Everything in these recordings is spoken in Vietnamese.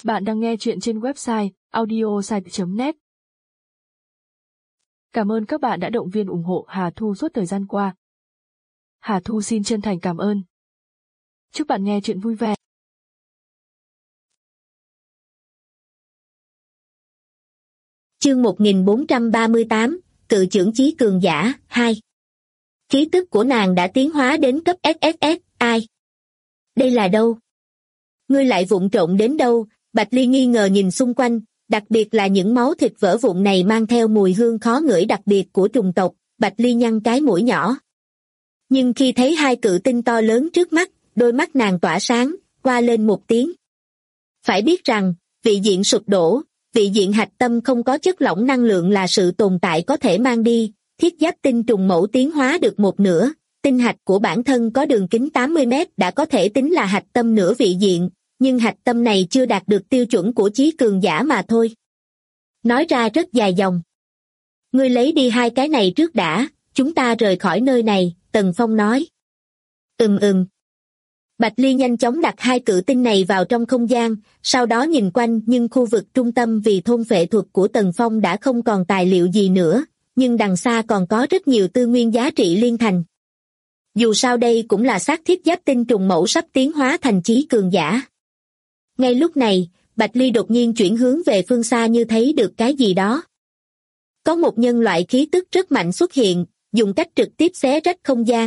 Bạn đang nghe chuyện trên website audiosite.net. Cảm ơn các bạn đã động viên ủng hộ Hà Thu suốt thời gian qua. Hà Thu xin chân thành cảm ơn. Chúc bạn nghe chuyện vui vẻ. Chương 1438, Cự chưởng chí cường giả, 2. Khí tức của nàng đã tiến hóa đến cấp SSS, ai? Đây là đâu? Ngươi lại vụng trộn đến đâu? Bạch Ly nghi ngờ nhìn xung quanh, đặc biệt là những máu thịt vỡ vụn này mang theo mùi hương khó ngửi đặc biệt của trùng tộc. Bạch Ly nhăn cái mũi nhỏ. Nhưng khi thấy hai cự tinh to lớn trước mắt, đôi mắt nàng tỏa sáng, qua lên một tiếng. Phải biết rằng, vị diện sụp đổ, vị diện hạch tâm không có chất lỏng năng lượng là sự tồn tại có thể mang đi. Thiết giáp tinh trùng mẫu tiến hóa được một nửa, tinh hạch của bản thân có đường kính 80 mét đã có thể tính là hạch tâm nửa vị diện, nhưng hạch tâm này chưa đạt được tiêu chuẩn của chí cường giả mà thôi. Nói ra rất dài dòng. Ngươi lấy đi hai cái này trước đã, chúng ta rời khỏi nơi này, Tần Phong nói. Bạch Ly nhanh chóng đặt hai cự tinh này vào trong không gian, sau đó nhìn quanh, nhưng khu vực trung tâm vì thôn phệ thuật của Tần Phong đã không còn tài liệu gì nữa, nhưng đằng xa còn có rất nhiều tư nguyên giá trị liên thành. Dù sao đây cũng là xác thiết giáp tinh trùng mẫu sắp tiến hóa thành chí cường giả. Ngay lúc này, Bạch Ly đột nhiên chuyển hướng về phương xa như thấy được cái gì đó. Có một nhân loại khí tức rất mạnh xuất hiện, dùng cách trực tiếp xé rách không gian.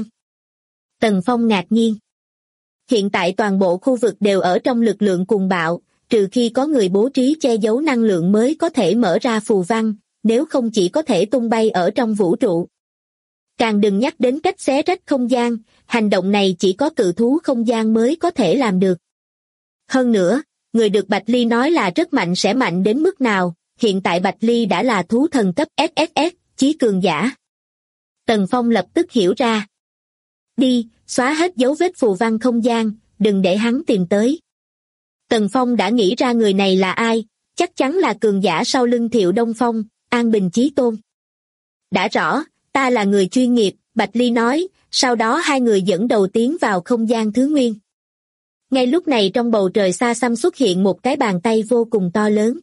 Tần Phong ngạc nhiên. Hiện tại toàn bộ khu vực đều ở trong lực lượng cuồng bạo, trừ khi có người bố trí che giấu năng lượng mới có thể mở ra phù văn, nếu không chỉ có thể tung bay ở trong vũ trụ. Càng đừng nhắc đến cách xé rách không gian, hành động này chỉ có cự thú không gian mới có thể làm được. Hơn nữa, người được Bạch Ly nói là rất mạnh sẽ mạnh đến mức nào, hiện tại Bạch Ly đã là thú thần cấp SSS, chí cường giả. Tần Phong lập tức hiểu ra. Đi, xóa hết dấu vết phù văn không gian, đừng để hắn tìm tới. Tần Phong đã nghĩ ra người này là ai, chắc chắn là cường giả sau lưng Thiệu Đông Phong, An Bình Chí Tôn. Đã rõ, ta là người chuyên nghiệp, Bạch Ly nói, sau đó hai người dẫn đầu tiến vào không gian thứ nguyên. Ngay lúc này trong bầu trời xa xăm xuất hiện một cái bàn tay vô cùng to lớn.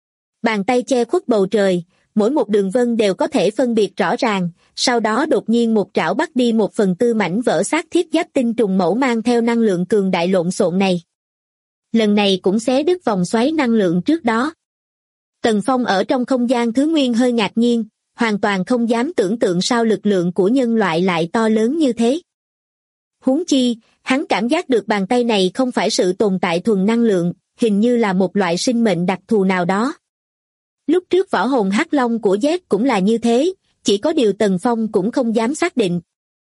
Bàn tay che khuất bầu trời, mỗi một đường vân đều có thể phân biệt rõ ràng, sau đó đột nhiên một trảo bắt đi 1/4 mảnh vỡ xác thiết giáp tinh trùng mẫu mang theo năng lượng cường đại lộn xộn này. Lần này cũng xé đứt vòng xoáy năng lượng trước đó. Tần Phong ở trong không gian thứ nguyên hơi ngạc nhiên, hoàn toàn không dám tưởng tượng sao lực lượng của nhân loại lại to lớn như thế. Huống chi, hắn cảm giác được bàn tay này không phải sự tồn tại thuần năng lượng, hình như là một loại sinh mệnh đặc thù nào đó. Lúc trước võ hồn hắc long của Z cũng là như thế, chỉ có điều Tần Phong cũng không dám xác định.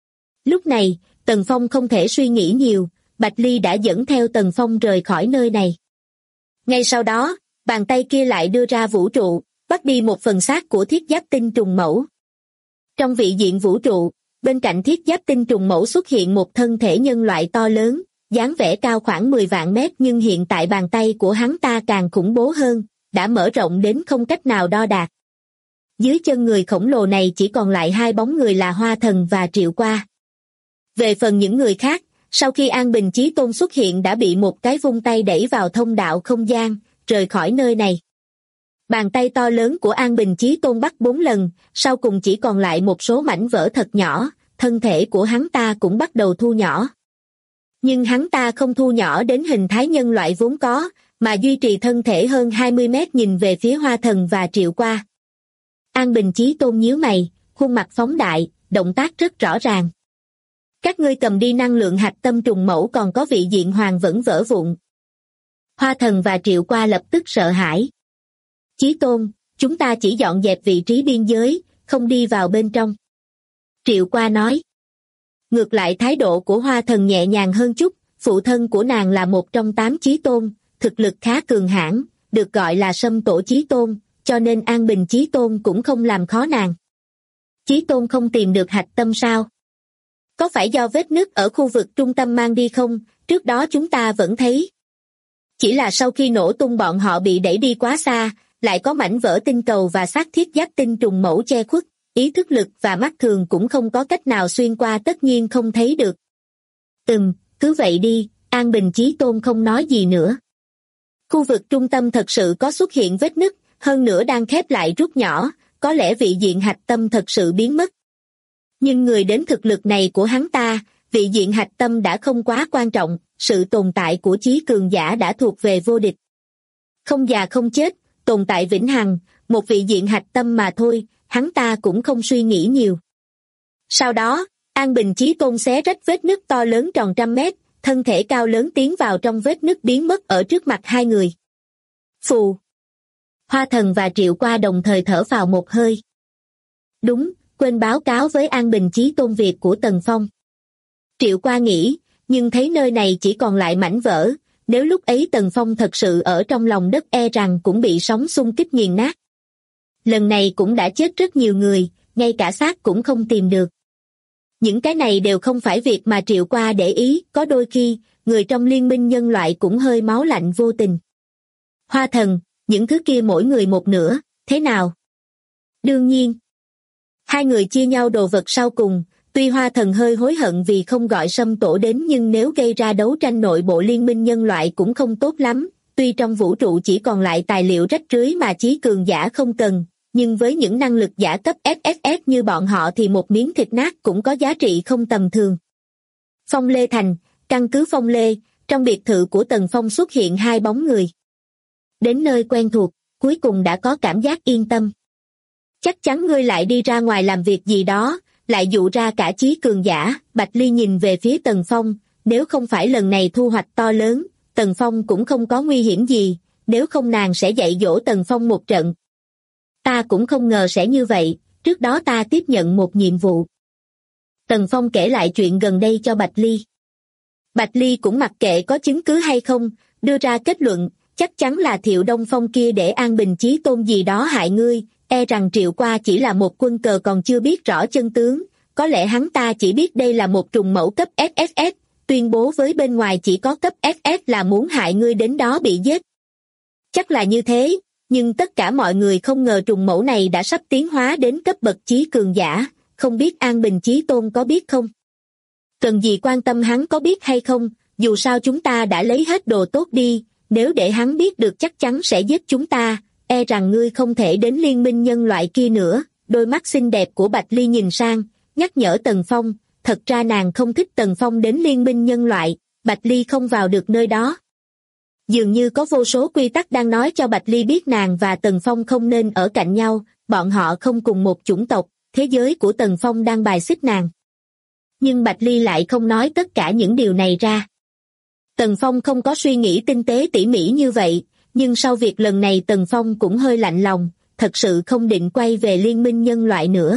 Lúc này, Tần Phong không thể suy nghĩ nhiều, Bạch Ly đã dẫn theo Tần Phong rời khỏi nơi này. Ngay sau đó, bàn tay kia lại đưa ra vũ trụ, bắt đi một phần xác của thiết giáp tinh trùng mẫu. Trong vị diện vũ trụ, bên cạnh thiết giáp tinh trùng mẫu xuất hiện một thân thể nhân loại to lớn, dáng vẻ cao khoảng 10 vạn mét, nhưng hiện tại bàn tay của hắn ta càng khủng bố hơn, đã mở rộng đến không cách nào đo đạc. Dưới chân người khổng lồ này chỉ còn lại hai bóng người là Hoa Thần và Triệu Qua. Về phần những người khác, sau khi An Bình Chí Tôn xuất hiện đã bị một cái vung tay đẩy vào thông đạo không gian, rời khỏi nơi này. Bàn tay to lớn của An Bình Chí Tôn bắt 4 lần, sau cùng chỉ còn lại một số mảnh vỡ thật nhỏ, thân thể của hắn ta cũng bắt đầu thu nhỏ. Nhưng hắn ta không thu nhỏ đến hình thái nhân loại vốn có, mà duy trì thân thể hơn 20 mét nhìn về phía Hoa Thần và Triệu Qua. An Bình Chí Tôn nhíu mày, khuôn mặt phóng đại, động tác rất rõ ràng. Các ngươi cầm đi năng lượng hạch tâm trùng mẫu, còn có vị diện hoàng vẫn vỡ vụn. Hoa Thần và Triệu Qua lập tức sợ hãi. Chí Tôn, chúng ta chỉ dọn dẹp vị trí biên giới, không đi vào bên trong. Triệu Qua nói. Ngược lại thái độ của Hoa Thần nhẹ nhàng hơn chút, phụ thân của nàng là một trong 8 Chí Tôn, thực lực khá cường hãn, được gọi là Sâm Tổ Chí Tôn, cho nên An Bình Chí Tôn cũng không làm khó nàng. Chí Tôn không tìm được hạch tâm sao? Có phải do vết nứt ở khu vực trung tâm mang đi không? Trước đó chúng ta vẫn thấy. Chỉ là sau khi nổ tung bọn họ bị đẩy đi quá xa, lại có mảnh vỡ tinh cầu và xác thiết giáp tinh trùng mẫu che khuất, ý thức lực và mắt thường cũng không có cách nào xuyên qua, tất nhiên không thấy được. Cứ vậy đi, An Bình Chí Tôn không nói gì nữa. Khu vực trung tâm thật sự có xuất hiện vết nứt, hơn nữa đang khép lại rút nhỏ, có lẽ vị diện hạch tâm thật sự biến mất. Nhưng người đến thực lực này của hắn ta, vị diện hạch tâm đã không quá quan trọng, sự tồn tại của chí cường giả đã thuộc về vô địch. Không già không chết, tồn tại vĩnh hằng, một vị diện hạch tâm mà thôi, hắn ta cũng không suy nghĩ nhiều. Sau đó, An Bình Chí Tôn xé rách vết nứt to lớn tròn 100 mét, thân thể cao lớn tiến vào trong vết nứt biến mất ở trước mặt hai người. Phù! Hoa Thần và Triệu Qua đồng thời thở phào một hơi. Đúng, quên báo cáo với An Bình Chí Tôn việc của Tần Phong. Triệu Qua nghĩ, nhưng thấy nơi này chỉ còn lại mảnh vỡ, nếu lúc ấy Tần Phong thật sự ở trong lòng đất e rằng cũng bị sóng xung kích nghiền nát. Lần này cũng đã chết rất nhiều người, ngay cả xác cũng không tìm được. Những cái này đều không phải việc mà Triệu Qua để ý, có đôi khi, người trong liên minh nhân loại cũng hơi máu lạnh vô tình. Hoa Thần, những thứ kia mỗi người một nửa, thế nào? Đương nhiên. Hai người chia nhau đồ vật sau cùng, tuy Hoa Thần hơi hối hận vì không gọi Sâm Tổ đến nhưng nếu gây ra đấu tranh nội bộ liên minh nhân loại cũng không tốt lắm, tuy trong vũ trụ chỉ còn lại tài liệu rách rưới mà chí cường giả không cần, nhưng với những năng lực giả cấp SSS như bọn họ thì một miếng thịt nát cũng có giá trị không tầm thường. Phong Lê Thành, căn cứ Phong Lê, trong biệt thự của Tần Phong xuất hiện hai bóng người. Đến nơi quen thuộc, cuối cùng đã có cảm giác yên tâm. Chắc chắn ngươi lại đi ra ngoài làm việc gì đó, lại dụ ra cả chí cường giả. Bạch Ly nhìn về phía Tần Phong, nếu không phải lần này thu hoạch to lớn, Tần Phong cũng không có nguy hiểm gì, nếu không nàng sẽ dạy dỗ Tần Phong một trận. Ta cũng không ngờ sẽ như vậy, trước đó ta tiếp nhận một nhiệm vụ. Tần Phong kể lại chuyện gần đây cho Bạch Ly. Bạch Ly cũng mặc kệ có chứng cứ hay không, đưa ra kết luận, chắc chắn là Thiệu Đông Phong kia để An Bình Chí Tôn gì đó hại ngươi, e rằng Triệu Qua chỉ là một quân cờ còn chưa biết rõ chân tướng, có lẽ hắn ta chỉ biết đây là một trùng mẫu cấp SSS, tuyên bố với bên ngoài chỉ có cấp SS là muốn hại ngươi đến đó bị giết. Chắc là như thế, nhưng tất cả mọi người không ngờ trùng mẫu này đã sắp tiến hóa đến cấp bậc chí cường giả, không biết An Bình Chí Tôn có biết không? Cần gì quan tâm hắn có biết hay không, dù sao chúng ta đã lấy hết đồ tốt đi, nếu để hắn biết được chắc chắn sẽ giết chúng ta, e rằng ngươi không thể đến liên minh nhân loại kia nữa. Đôi mắt xinh đẹp của Bạch Ly nhìn sang, nhắc nhở Tần Phong, thật ra nàng không thích Tần Phong đến liên minh nhân loại, Bạch Ly không vào được nơi đó. Dường như có vô số quy tắc đang nói cho Bạch Ly biết nàng và Tần Phong không nên ở cạnh nhau, bọn họ không cùng một chủng tộc, thế giới của Tần Phong đang bài xích nàng. Nhưng Bạch Ly lại không nói tất cả những điều này ra. Tần Phong không có suy nghĩ tinh tế tỉ mỉ như vậy, nhưng sau việc lần này Tần Phong cũng hơi lạnh lòng, thật sự không định quay về liên minh nhân loại nữa.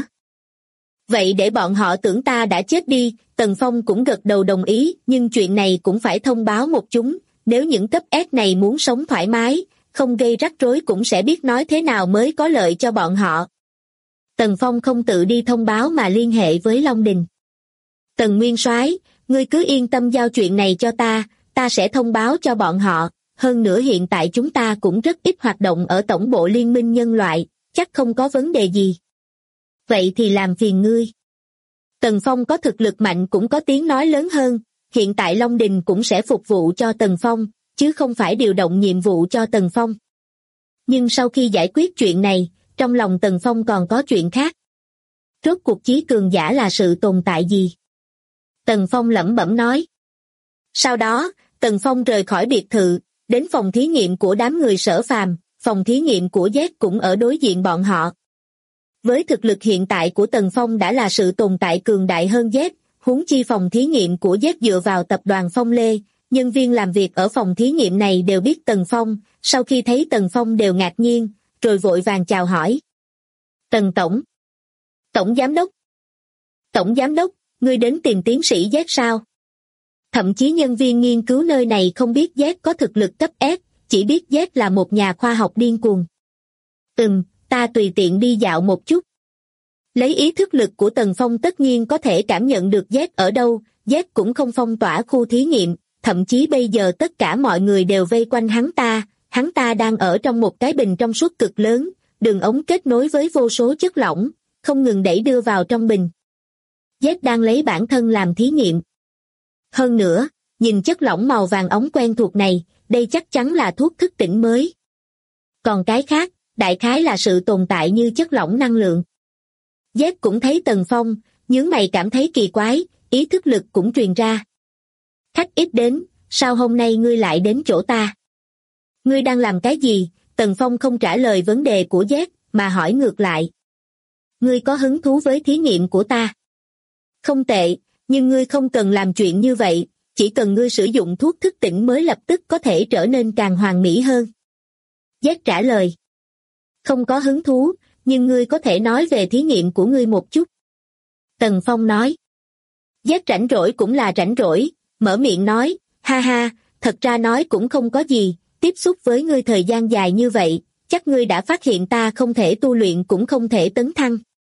Vậy để bọn họ tưởng ta đã chết đi, Tần Phong cũng gật đầu đồng ý, nhưng chuyện này cũng phải thông báo một chúng, nếu những cấp S này muốn sống thoải mái, không gây rắc rối cũng sẽ biết nói thế nào mới có lợi cho bọn họ. Tần Phong không tự đi thông báo mà liên hệ với Long Đình. Tần Nguyên Soái, ngươi cứ yên tâm giao chuyện này cho ta sẽ thông báo cho bọn họ, hơn nữa hiện tại chúng ta cũng rất ít hoạt động ở tổng bộ liên minh nhân loại, chắc không có vấn đề gì. Vậy thì làm phiền ngươi. Tần Phong có thực lực mạnh cũng có tiếng nói lớn hơn, hiện tại Long Đình cũng sẽ phục vụ cho Tần Phong, chứ không phải điều động nhiệm vụ cho Tần Phong. Nhưng sau khi giải quyết chuyện này, trong lòng Tần Phong còn có chuyện khác. Rốt cuộc chí cường giả là sự tồn tại gì? Tần Phong lẩm bẩm nói. Sau đó, Tần Phong rời khỏi biệt thự, đến phòng thí nghiệm của đám người Sở Phàm, phòng thí nghiệm của Z cũng ở đối diện bọn họ. Với thực lực hiện tại của Tần Phong đã là sự tồn tại cường đại hơn Z, huống chi phòng thí nghiệm của Z dựa vào tập đoàn Phong Lê, nhân viên làm việc ở phòng thí nghiệm này đều biết Tần Phong, sau khi thấy Tần Phong đều ngạc nhiên, rồi vội vàng chào hỏi. Tần Tổng. Tổng Giám Đốc. Tổng Giám Đốc, ngươi đến tìm tiến sĩ Z sao? Thậm chí nhân viên nghiên cứu nơi này không biết Z có thực lực cấp S, chỉ biết Z là một nhà khoa học điên cuồng. Ta tùy tiện đi dạo một chút. Lấy ý thức lực của Tần Phong tất nhiên có thể cảm nhận được Z ở đâu, Z cũng không phong tỏa khu thí nghiệm, thậm chí bây giờ tất cả mọi người đều vây quanh hắn ta đang ở trong một cái bình trong suốt cực lớn, đường ống kết nối với vô số chất lỏng, không ngừng đẩy đưa vào trong bình. Z đang lấy bản thân làm thí nghiệm. Hơn nữa, nhìn chất lỏng màu vàng óng quen thuộc này, đây chắc chắn là thuốc thức tỉnh mới. Còn cái khác, đại khái là sự tồn tại như chất lỏng năng lượng. Z cũng thấy Tần Phong, nhướng mày cảm thấy kỳ quái, ý thức lực cũng truyền ra. Khách ít đến, sao hôm nay ngươi lại đến chỗ ta? Ngươi đang làm cái gì? Tần Phong không trả lời vấn đề của Z, mà hỏi ngược lại. Ngươi có hứng thú với thí nghiệm của ta? Không tệ, nhưng ngươi không cần làm chuyện như vậy, chỉ cần ngươi sử dụng thuốc thức tỉnh mới lập tức có thể trở nên càng hoàn mỹ hơn. Z trả lời. Không có hứng thú, nhưng ngươi có thể nói về thí nghiệm của ngươi một chút. Tần Phong nói. Z rảnh rỗi cũng là rảnh rỗi, mở miệng nói, ha ha, thật ra nói cũng không có gì, tiếp xúc với ngươi thời gian dài như vậy, chắc ngươi đã phát hiện ta không thể tu luyện cũng không thể tấn thăng.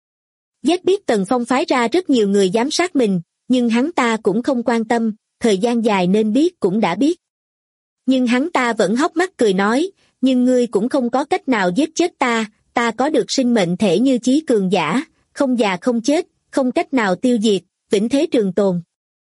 Z biết Tần Phong phái ra rất nhiều người giám sát mình, nhưng hắn ta cũng không quan tâm, thời gian dài nên biết cũng đã biết. Nhưng hắn ta vẫn hốc mắt cười nói, nhưng ngươi cũng không có cách nào giết chết ta có được sinh mệnh thể như chí cường giả, không già không chết, không cách nào tiêu diệt, vĩnh thế trường tồn.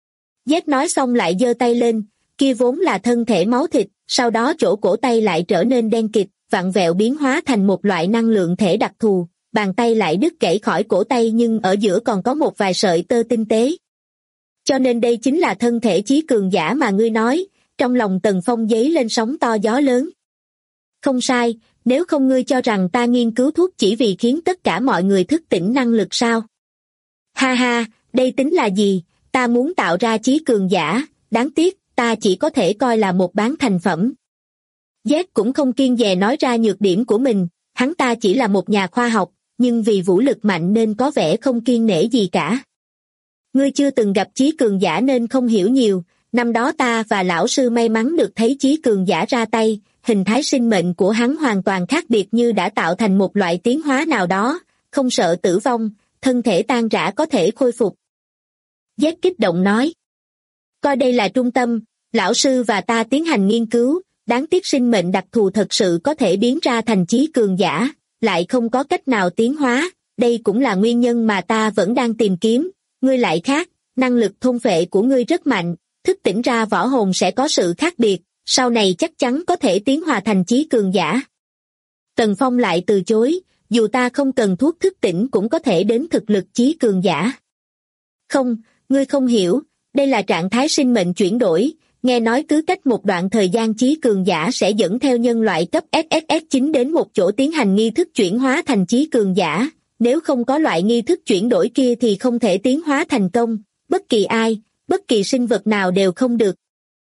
Z nói xong lại giơ tay lên, kia vốn là thân thể máu thịt, sau đó chỗ cổ tay lại trở nên đen kịt, vặn vẹo biến hóa thành một loại năng lượng thể đặc thù, bàn tay lại đứt gãy khỏi cổ tay nhưng ở giữa còn có một vài sợi tơ tinh tế. Cho nên đây chính là thân thể chí cường giả mà ngươi nói, trong lòng Tần Phong dấy lên sóng to gió lớn. Không sai, nếu không ngươi cho rằng ta nghiên cứu thuốc chỉ vì khiến tất cả mọi người thức tỉnh năng lực sao? Ha ha, đây tính là gì, ta muốn tạo ra chí cường giả, đáng tiếc, ta chỉ có thể coi là một bán thành phẩm. Z cũng không kiêng dè nói ra nhược điểm của mình, hắn ta chỉ là một nhà khoa học, nhưng vì vũ lực mạnh nên có vẻ không kiêng nể gì cả. Ngươi chưa từng gặp chí cường giả nên không hiểu nhiều, năm đó ta và lão sư may mắn được thấy chí cường giả ra tay, hình thái sinh mệnh của hắn hoàn toàn khác biệt như đã tạo thành một loại tiến hóa nào đó, không sợ tử vong, thân thể tan rã có thể khôi phục. Z kích động nói. Coi đây là trung tâm, lão sư và ta tiến hành nghiên cứu, đáng tiếc sinh mệnh đặc thù thật sự có thể biến ra thành chí cường giả, lại không có cách nào tiến hóa, đây cũng là nguyên nhân mà ta vẫn đang tìm kiếm, ngươi lại khác, năng lực thôn phệ của ngươi rất mạnh, thức tỉnh ra võ hồn sẽ có sự khác biệt, sau này chắc chắn có thể tiến hóa thành chí cường giả. Tần Phong lại từ chối, dù ta không cần thuốc thức tỉnh cũng có thể đến thực lực chí cường giả. Không, ngươi không hiểu, đây là trạng thái sinh mệnh chuyển đổi, nghe nói cứ cách một đoạn thời gian chí cường giả sẽ dẫn theo nhân loại cấp SSS9 đến một chỗ tiến hành nghi thức chuyển hóa thành chí cường giả, nếu không có loại nghi thức chuyển đổi kia thì không thể tiến hóa thành công, bất kỳ ai, bất kỳ sinh vật nào đều không được.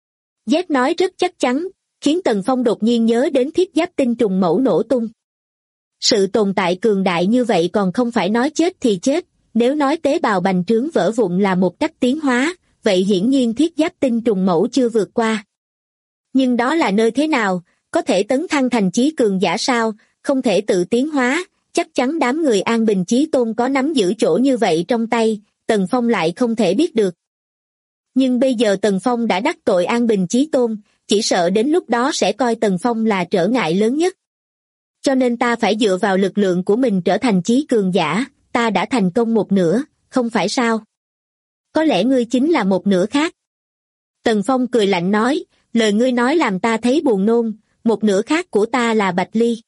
Z nói rất chắc chắn, khiến Tần Phong đột nhiên nhớ đến thiết giáp tinh trùng mẫu nổ tung. Sự tồn tại cường đại như vậy còn không phải nói chết thì chết, nếu nói tế bào bành trướng vỡ vụn là một cách tiến hóa, vậy hiển nhiên thiết giáp tinh trùng mẫu chưa vượt qua. Nhưng đó là nơi thế nào, có thể tấn thăng thành chí cường giả sao, không thể tự tiến hóa, chắc chắn đám người An Bình Chí Tôn có nắm giữ chỗ như vậy trong tay, Tần Phong lại không thể biết được. Nhưng bây giờ Tần Phong đã đắc tội An Bình Chí Tôn, chỉ sợ đến lúc đó sẽ coi Tần Phong là trở ngại lớn nhất. Cho nên ta phải dựa vào lực lượng của mình trở thành chí cường giả, ta đã thành công một nửa, không phải sao? Có lẽ ngươi chính là một nửa khác. Tần Phong cười lạnh nói, lời ngươi nói làm ta thấy buồn nôn, một nửa khác của ta là Bạch Ly.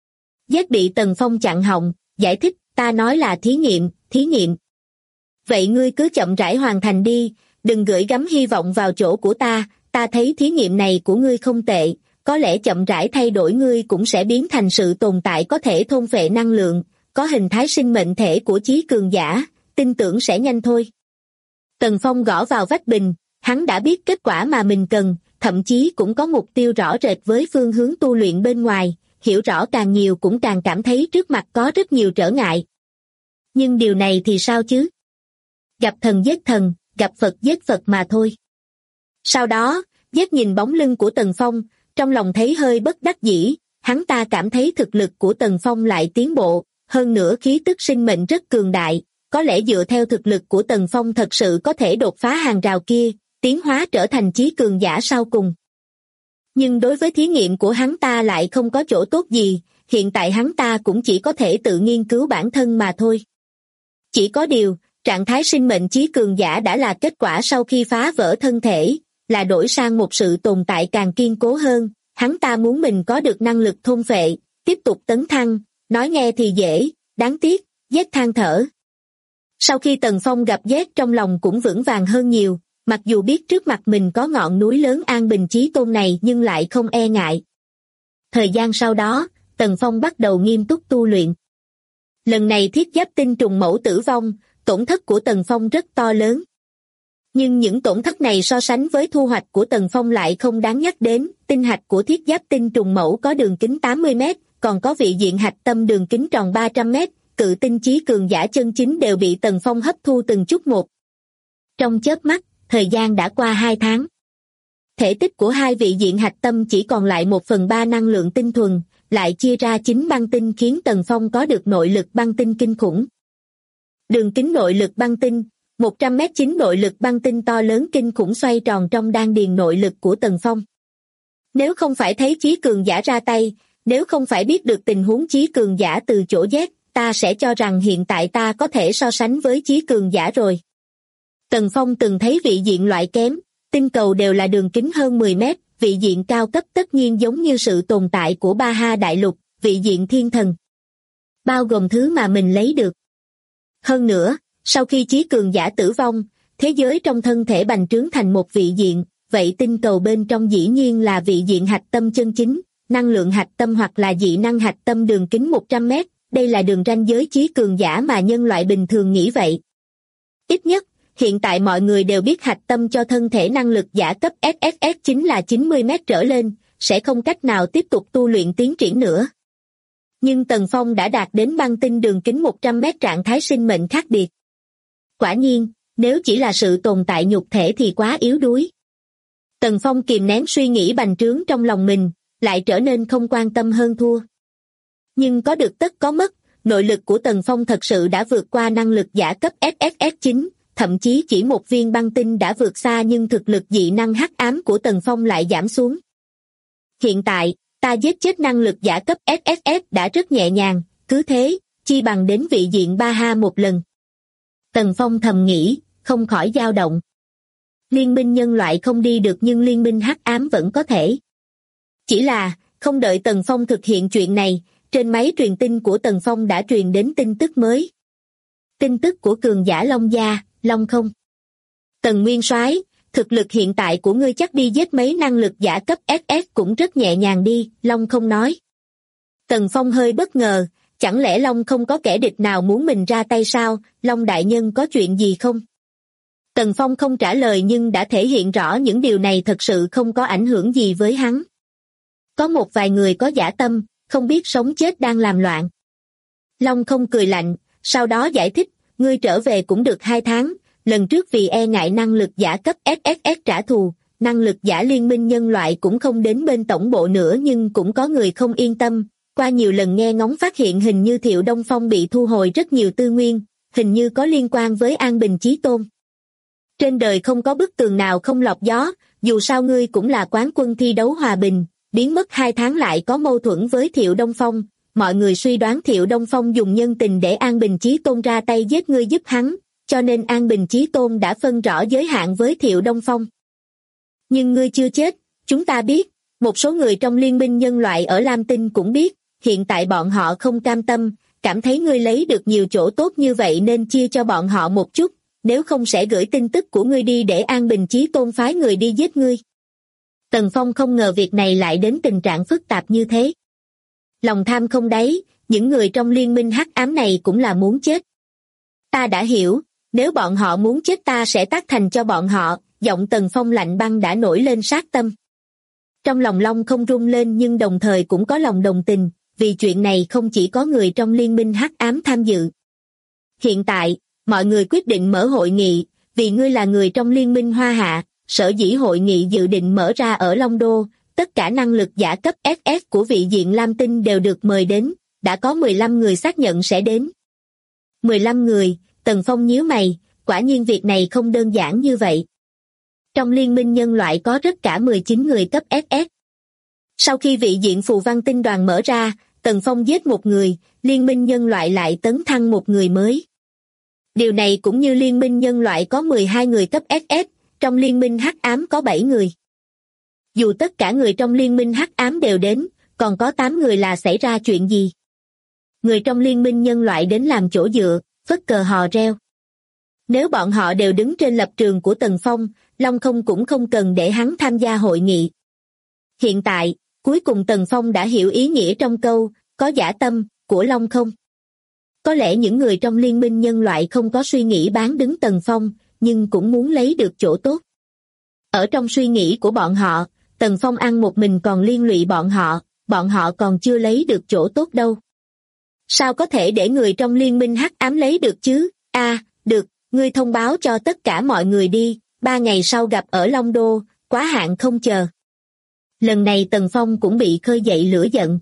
Z bị Tần Phong chặn họng, giải thích, ta nói là thí nghiệm. Vậy ngươi cứ chậm rãi hoàn thành đi, đừng gửi gắm hy vọng vào chỗ của ta thấy thí nghiệm này của ngươi không tệ, có lẽ chậm rãi thay đổi ngươi cũng sẽ biến thành sự tồn tại có thể thôn phệ năng lượng, có hình thái sinh mệnh thể của chí cường giả, tin tưởng sẽ nhanh thôi. Tần Phong gõ vào vách bình, hắn đã biết kết quả mà mình cần, thậm chí cũng có mục tiêu rõ rệt với phương hướng tu luyện bên ngoài, hiểu rõ càng nhiều cũng càng cảm thấy trước mặt có rất nhiều trở ngại. Nhưng điều này thì sao chứ? Gặp thần giết thần, gặp Phật giết Phật mà thôi. Sau đó, Z nhìn bóng lưng của Tần Phong, trong lòng thấy hơi bất đắc dĩ, hắn ta cảm thấy thực lực của Tần Phong lại tiến bộ, hơn nữa khí tức sinh mệnh rất cường đại, có lẽ dựa theo thực lực của Tần Phong thật sự có thể đột phá hàng rào kia, tiến hóa trở thành chí cường giả sau cùng. Nhưng đối với thí nghiệm của hắn ta lại không có chỗ tốt gì, hiện tại hắn ta cũng chỉ có thể tự nghiên cứu bản thân mà thôi. Chỉ có điều, trạng thái sinh mệnh chí cường giả đã là kết quả sau khi phá vỡ thân thể, là đổi sang một sự tồn tại càng kiên cố hơn, hắn ta muốn mình có được năng lực thôn phệ, tiếp tục tấn thăng, nói nghe thì dễ, đáng tiếc, Z than thở. Sau khi Tần Phong gặp Z trong lòng cũng vững vàng hơn nhiều, mặc dù biết trước mặt mình có ngọn núi lớn An Bình Chí Tôn này nhưng lại không e ngại. Thời gian sau đó, Tần Phong bắt đầu nghiêm túc tu luyện. Lần này thiết giáp tinh trùng mẫu tử vong, tổn thất của Tần Phong rất to lớn. Nhưng những tổn thất này so sánh với thu hoạch của Tần Phong lại không đáng nhắc đến. Tinh hạch của thiết giáp tinh trùng mẫu có đường kính 80 mét, còn có vị diện hạch tâm đường kính tròn 300 mét, cự tinh chí cường giả chân chính đều bị Tần Phong hấp thu từng chút một. Trong chớp mắt, thời gian đã qua 2 tháng. Thể tích của hai vị diện hạch tâm chỉ còn lại 1/3 năng lượng tinh thuần, lại chia ra 9 băng tinh khiến Tần Phong có được nội lực băng tinh kinh khủng. Đường kính nội lực băng tinh, 100 mét 9 nội lực băng tinh to lớn kinh khủng xoay tròn trong đan điền nội lực của Tần Phong. Nếu không phải thấy chí cường giả ra tay, nếu không phải biết được tình huống chí cường giả từ chỗ Z, ta sẽ cho rằng hiện tại ta có thể so sánh với chí cường giả rồi. Tần Phong từng thấy vị diện loại kém, tinh cầu đều là đường kính hơn 10 mét, vị diện cao cấp tất nhiên giống như sự tồn tại của Ba Ha Đại Lục, vị diện thiên thần. Bao gồm thứ mà mình lấy được. Hơn nữa, sau khi chí cường giả tử vong, thế giới trong thân thể bành trướng thành một vị diện, vậy tinh cầu bên trong dĩ nhiên là vị diện hạch tâm chân chính, năng lượng hạch tâm hoặc là dị năng hạch tâm đường kính 100 mét, đây là đường ranh giới chí cường giả mà nhân loại bình thường nghĩ vậy. Ít nhất, hiện tại mọi người đều biết hạch tâm cho thân thể năng lực giả cấp SSS chính là 90 mét trở lên, sẽ không cách nào tiếp tục tu luyện tiến triển nữa. Nhưng Tần Phong đã đạt đến băng tinh đường kính 100 mét trạng thái sinh mệnh khác biệt. Quả nhiên, nếu chỉ là sự tồn tại nhục thể thì quá yếu đuối. Tần Phong kìm nén suy nghĩ bành trướng trong lòng mình, lại trở nên không quan tâm hơn thua. Nhưng có được tất có mất, nội lực của Tần Phong thật sự đã vượt qua năng lực giả cấp SSS9, thậm chí chỉ một viên băng tinh đã vượt xa nhưng thực lực dị năng hắc ám của Tần Phong lại giảm xuống. Hiện tại, ta giết chết năng lực giả cấp SSS đã rất nhẹ nhàng, cứ thế, chi bằng đến vị diện Ba Ha một lần. Tần Phong thầm nghĩ, không khỏi dao động. Liên minh nhân loại không đi được nhưng liên minh hắc ám vẫn có thể. Chỉ là, không đợi Tần Phong thực hiện chuyện này, trên máy truyền tin của Tần Phong đã truyền đến tin tức mới. Tin tức của cường giả Long Gia, Long Không. Tần Nguyên Soái, thực lực hiện tại của ngươi chắc đi giết mấy năng lực giả cấp SS cũng rất nhẹ nhàng đi, Long Không nói. Tần Phong hơi bất ngờ, chẳng lẽ Long không có kẻ địch nào muốn mình ra tay sao, Long đại nhân có chuyện gì không? Tần Phong không trả lời nhưng đã thể hiện rõ những điều này thật sự không có ảnh hưởng gì với hắn. Có một vài người có dã tâm, không biết sống chết đang làm loạn. Long không cười lạnh, sau đó giải thích, ngươi trở về cũng được 2 tháng, lần trước vì e ngại năng lực giả cấp SSS trả thù, năng lực giả liên minh nhân loại cũng không đến bên tổng bộ nữa nhưng cũng có người không yên tâm, qua nhiều lần nghe ngóng phát hiện hình như Thiệu Đông Phong bị thu hồi rất nhiều tư nguyên, hình như có liên quan với An Bình Chí Tôn. Trên đời không có bức tường nào không lọt gió, dù sao ngươi cũng là quán quân thi đấu hòa bình, biến mất 2 tháng lại có mâu thuẫn với Thiệu Đông Phong, mọi người suy đoán Thiệu Đông Phong dùng nhân tình để An Bình Chí Tôn ra tay giết ngươi giúp hắn, cho nên An Bình Chí Tôn đã phân rõ giới hạn với Thiệu Đông Phong. Nhưng ngươi chưa chết, chúng ta biết, một số người trong liên minh nhân loại ở Lam Tinh cũng biết, hiện tại bọn họ không cam tâm, cảm thấy ngươi lấy được nhiều chỗ tốt như vậy nên chia cho bọn họ một chút, nếu không sẽ gửi tin tức của ngươi đi để An Bình Chí Tôn phái người đi giết ngươi. Tần Phong không ngờ việc này lại đến tình trạng phức tạp như thế. Lòng tham không đáy, những người trong liên minh hắc ám này cũng là muốn chết. Ta đã hiểu, nếu bọn họ muốn chết ta sẽ tác thành cho bọn họ, giọng Tần Phong lạnh băng đã nổi lên sát tâm. Trong lòng Long không rung lên nhưng đồng thời cũng có lòng đồng tình, vì chuyện này không chỉ có người trong liên minh hắc ám tham dự. Hiện tại, mọi người quyết định mở hội nghị, vì ngươi là người trong liên minh Hoa Hạ, sở dĩ hội nghị dự định mở ra ở Long Đô, tất cả năng lực giả cấp SS của vị diện Lam Tinh đều được mời đến, đã có 15 người xác nhận sẽ đến. 15 người, Tần Phong nhíu mày, quả nhiên việc này không đơn giản như vậy. Trong liên minh nhân loại có rất cả 19 người cấp SS. Sau khi vị diện Phù Văn Tinh đoàn mở ra, Tần Phong giết một người, liên minh nhân loại lại tấn thăng một người mới. Điều này cũng như liên minh nhân loại có 12 người cấp SS, trong liên minh hắc ám có 7 người. Dù tất cả người trong liên minh hắc ám đều đến, còn có 8 người là xảy ra chuyện gì? Người trong liên minh nhân loại đến làm chỗ dựa, phất cờ hò reo. Nếu bọn họ đều đứng trên lập trường của Tần Phong, Long Không cũng không cần để hắn tham gia hội nghị. Hiện tại, cuối cùng Tần Phong đã hiểu ý nghĩa trong câu, có dã tâm, của Long Không. Có lẽ những người trong liên minh nhân loại không có suy nghĩ bán đứng Tần Phong, nhưng cũng muốn lấy được chỗ tốt. Ở trong suy nghĩ của bọn họ, Tần Phong ăn một mình còn liên lụy bọn họ còn chưa lấy được chỗ tốt đâu. Sao có thể để người trong liên minh hắc ám lấy được chứ? Được, ngươi thông báo cho tất cả mọi người đi, 3 ngày sau gặp ở Long Đô, quá hạn không chờ. Lần này Tần Phong cũng bị khơi dậy lửa giận.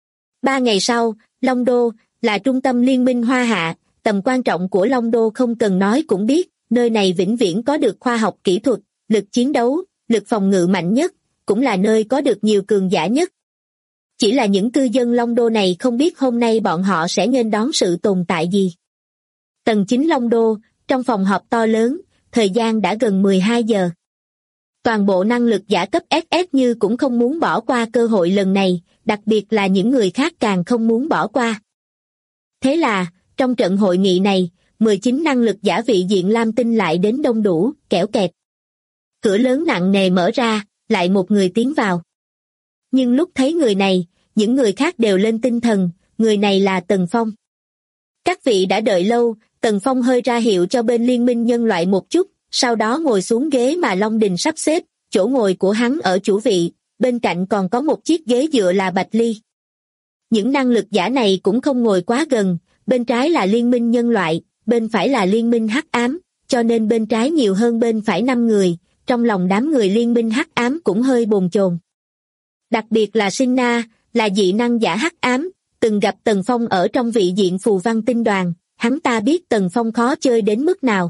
3 ngày sau, Long Đô là trung tâm liên minh Hoa Hạ, tầm quan trọng của Long Đô không cần nói cũng biết, nơi này vĩnh viễn có được khoa học kỹ thuật, lực chiến đấu, lực phòng ngự mạnh nhất, cũng là nơi có được nhiều cường giả nhất. Chỉ là những cư dân Long Đô này không biết hôm nay bọn họ sẽ nghênh đón sự tồn tại gì. Tầng 9 Long Đô, trong phòng họp to lớn, thời gian đã gần 12 giờ. Toàn bộ năng lực giả cấp SS như cũng không muốn bỏ qua cơ hội lần này, đặc biệt là những người khác càng không muốn bỏ qua. Thế là, trong trận hội nghị này, 19 năng lực giả vị diện Lam Tinh lại đến đông đủ, kẽo kẹt. Cửa lớn nặng nề mở ra, lại một người tiến vào. Nhưng lúc thấy người này, những người khác đều lên tinh thần, người này là Tần Phong. Các vị đã đợi lâu, Tần Phong hơi ra hiệu cho bên liên minh nhân loại một chút, sau đó ngồi xuống ghế mà Long Đình sắp xếp, chỗ ngồi của hắn ở chủ vị, bên cạnh còn có một chiếc ghế dựa là Bạch Ly. Những năng lực giả này cũng không ngồi quá gần, bên trái là liên minh nhân loại, bên phải là liên minh hắc ám, cho nên bên trái nhiều hơn bên phải 5 người, trong lòng đám người liên minh hắc ám cũng hơi bồn chồn. Đặc biệt là Sinh Na, là dị năng giả hắc ám, từng gặp Tần Phong ở trong vị diện phù văn tinh đoàn, hắn ta biết Tần Phong khó chơi đến mức nào.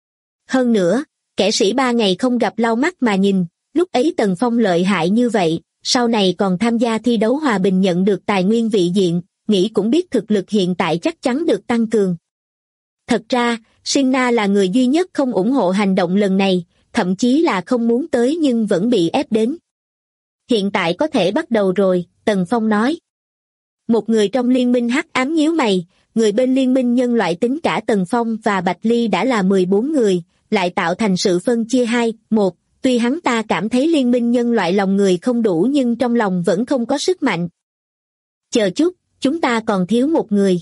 Hơn nữa, kẻ sĩ 3 ngày không gặp lau mắt mà nhìn, lúc ấy Tần Phong lợi hại như vậy, sau này còn tham gia thi đấu hòa bình nhận được tài nguyên vị diện, nghĩ cũng biết thực lực hiện tại chắc chắn được tăng cường. Thật ra, Sinh Na là người duy nhất không ủng hộ hành động lần này, thậm chí là không muốn tới nhưng vẫn bị ép đến. Hiện tại có thể bắt đầu rồi, Tần Phong nói. Một người trong liên minh hắc ám nhíu mày, người bên liên minh nhân loại tính cả Tần Phong và Bạch Ly đã là 14 người, lại tạo thành sự phân chia 2-1, tuy hắn ta cảm thấy liên minh nhân loại lòng người không đủ nhưng trong lòng vẫn không có sức mạnh. Chờ chút, chúng ta còn thiếu một người.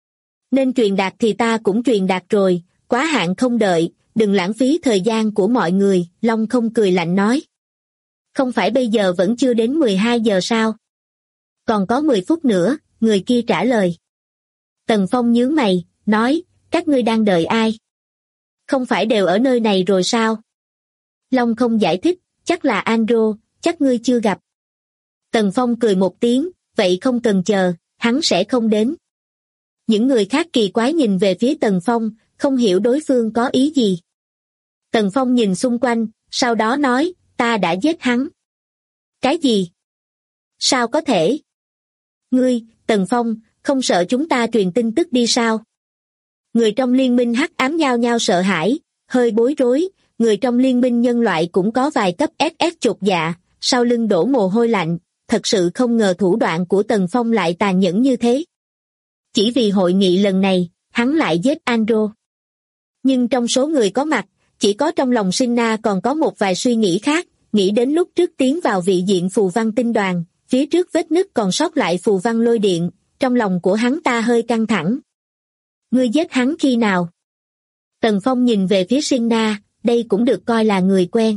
Nên truyền đạt thì ta cũng truyền đạt rồi, quá hạn không đợi, đừng lãng phí thời gian của mọi người, Long Không cười lạnh nói. Không phải bây giờ vẫn chưa đến 12 giờ sao? Còn có 10 phút nữa, người kia trả lời. Tần Phong nhướng mày, nói, các ngươi đang đợi ai? Không phải đều ở nơi này rồi sao? Long Không giải thích, chắc là Andro, chắc ngươi chưa gặp. Tần Phong cười một tiếng, vậy không cần chờ, hắn sẽ không đến. Những người khác kỳ quái nhìn về phía Tần Phong, không hiểu đối phương có ý gì. Tần Phong nhìn xung quanh, sau đó nói, ta đã giết hắn. Cái gì? Sao có thể? Ngươi, Tần Phong, không sợ chúng ta truyền tin tức đi sao? Người trong liên minh hắc ám nhao nhao sợ hãi, hơi bối rối, người trong liên minh nhân loại cũng có vài cấp SS chột dạ, sau lưng đổ mồ hôi lạnh, thật sự không ngờ thủ đoạn của Tần Phong lại tàn nhẫn như thế. Chỉ vì hội nghị lần này, hắn lại giết Andro. Nhưng trong số người có mặt, chỉ có trong lòng Sinh Na còn có một vài suy nghĩ khác, nghĩ đến lúc trước tiến vào vị diện phù văn tinh đoàn, phía trước vết nứt còn sót lại phù văn lôi điện, trong lòng của hắn ta hơi căng thẳng. Ngươi giết hắn khi nào? Tần Phong nhìn về phía Sinh Na, đây cũng được coi là người quen.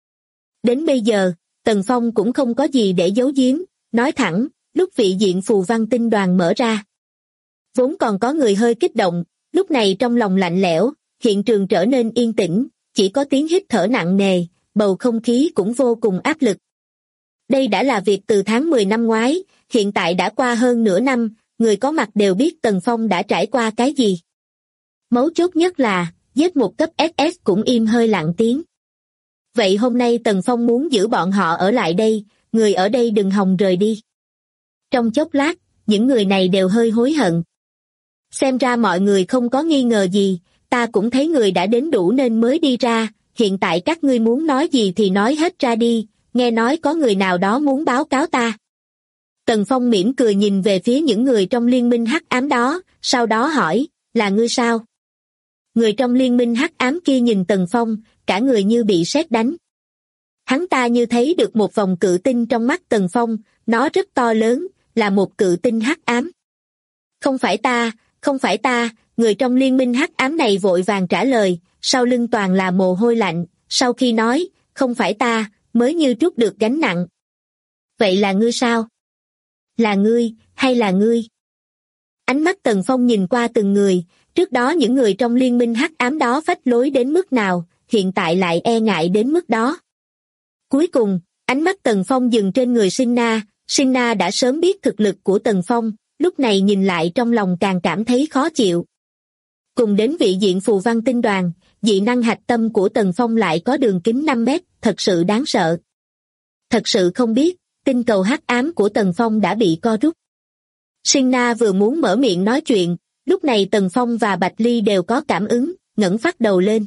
Đến bây giờ, Tần Phong cũng không có gì để giấu giếm, nói thẳng, lúc vị diện phù văn tinh đoàn mở ra. Vốn còn có người hơi kích động, lúc này trong lòng lạnh lẽo, hiện trường trở nên yên tĩnh, chỉ có tiếng hít thở nặng nề, bầu không khí cũng vô cùng áp lực. Đây đã là việc từ tháng 10 năm ngoái, hiện tại đã qua hơn nửa năm, người có mặt đều biết Tần Phong đã trải qua cái gì. Mấu chốt nhất là, giết một cấp SS cũng im hơi lặng tiếng. Vậy hôm nay Tần Phong muốn giữ bọn họ ở lại đây, người ở đây đừng hòng rời đi. Trong chốc lát, những người này đều hơi hối hận. Xem ra mọi người không có nghi ngờ gì, ta cũng thấy người đã đến đủ nên mới đi ra, hiện tại các ngươi muốn nói gì thì nói hết ra đi, nghe nói có người nào đó muốn báo cáo ta. Tần Phong mỉm cười nhìn về phía những người trong liên minh hắc ám đó, sau đó hỏi, là ngươi sao? Người trong liên minh hắc ám kia nhìn Tần Phong, cả người như bị sét đánh. Hắn ta như thấy được một vòng cự tinh trong mắt Tần Phong, nó rất to lớn, là một cự tinh hắc ám. Không phải ta, không phải ta, người trong liên minh hắc ám này vội vàng trả lời, sau lưng toàn là mồ hôi lạnh, sau khi nói, không phải ta, mới như trút được gánh nặng. Vậy là ngươi sao? Là ngươi, hay là ngươi? Ánh mắt Tần Phong nhìn qua từng người, trước đó những người trong liên minh hắc ám đó phách lối đến mức nào, hiện tại lại e ngại đến mức đó. Cuối cùng, ánh mắt Tần Phong dừng trên người Sinh Na đã sớm biết thực lực của Tần Phong, lúc này nhìn lại trong lòng càng cảm thấy khó chịu. Cùng đến vị diện phù văn tinh đoàn, dị năng hạch tâm của Tần Phong lại có đường kính 5 mét, thật sự đáng sợ. Thật sự không biết, tinh cầu hắc ám của Tần Phong đã bị co rút. Sinh Na vừa muốn mở miệng nói chuyện, lúc này Tần Phong và Bạch Ly đều có cảm ứng, ngẩng phát đầu lên.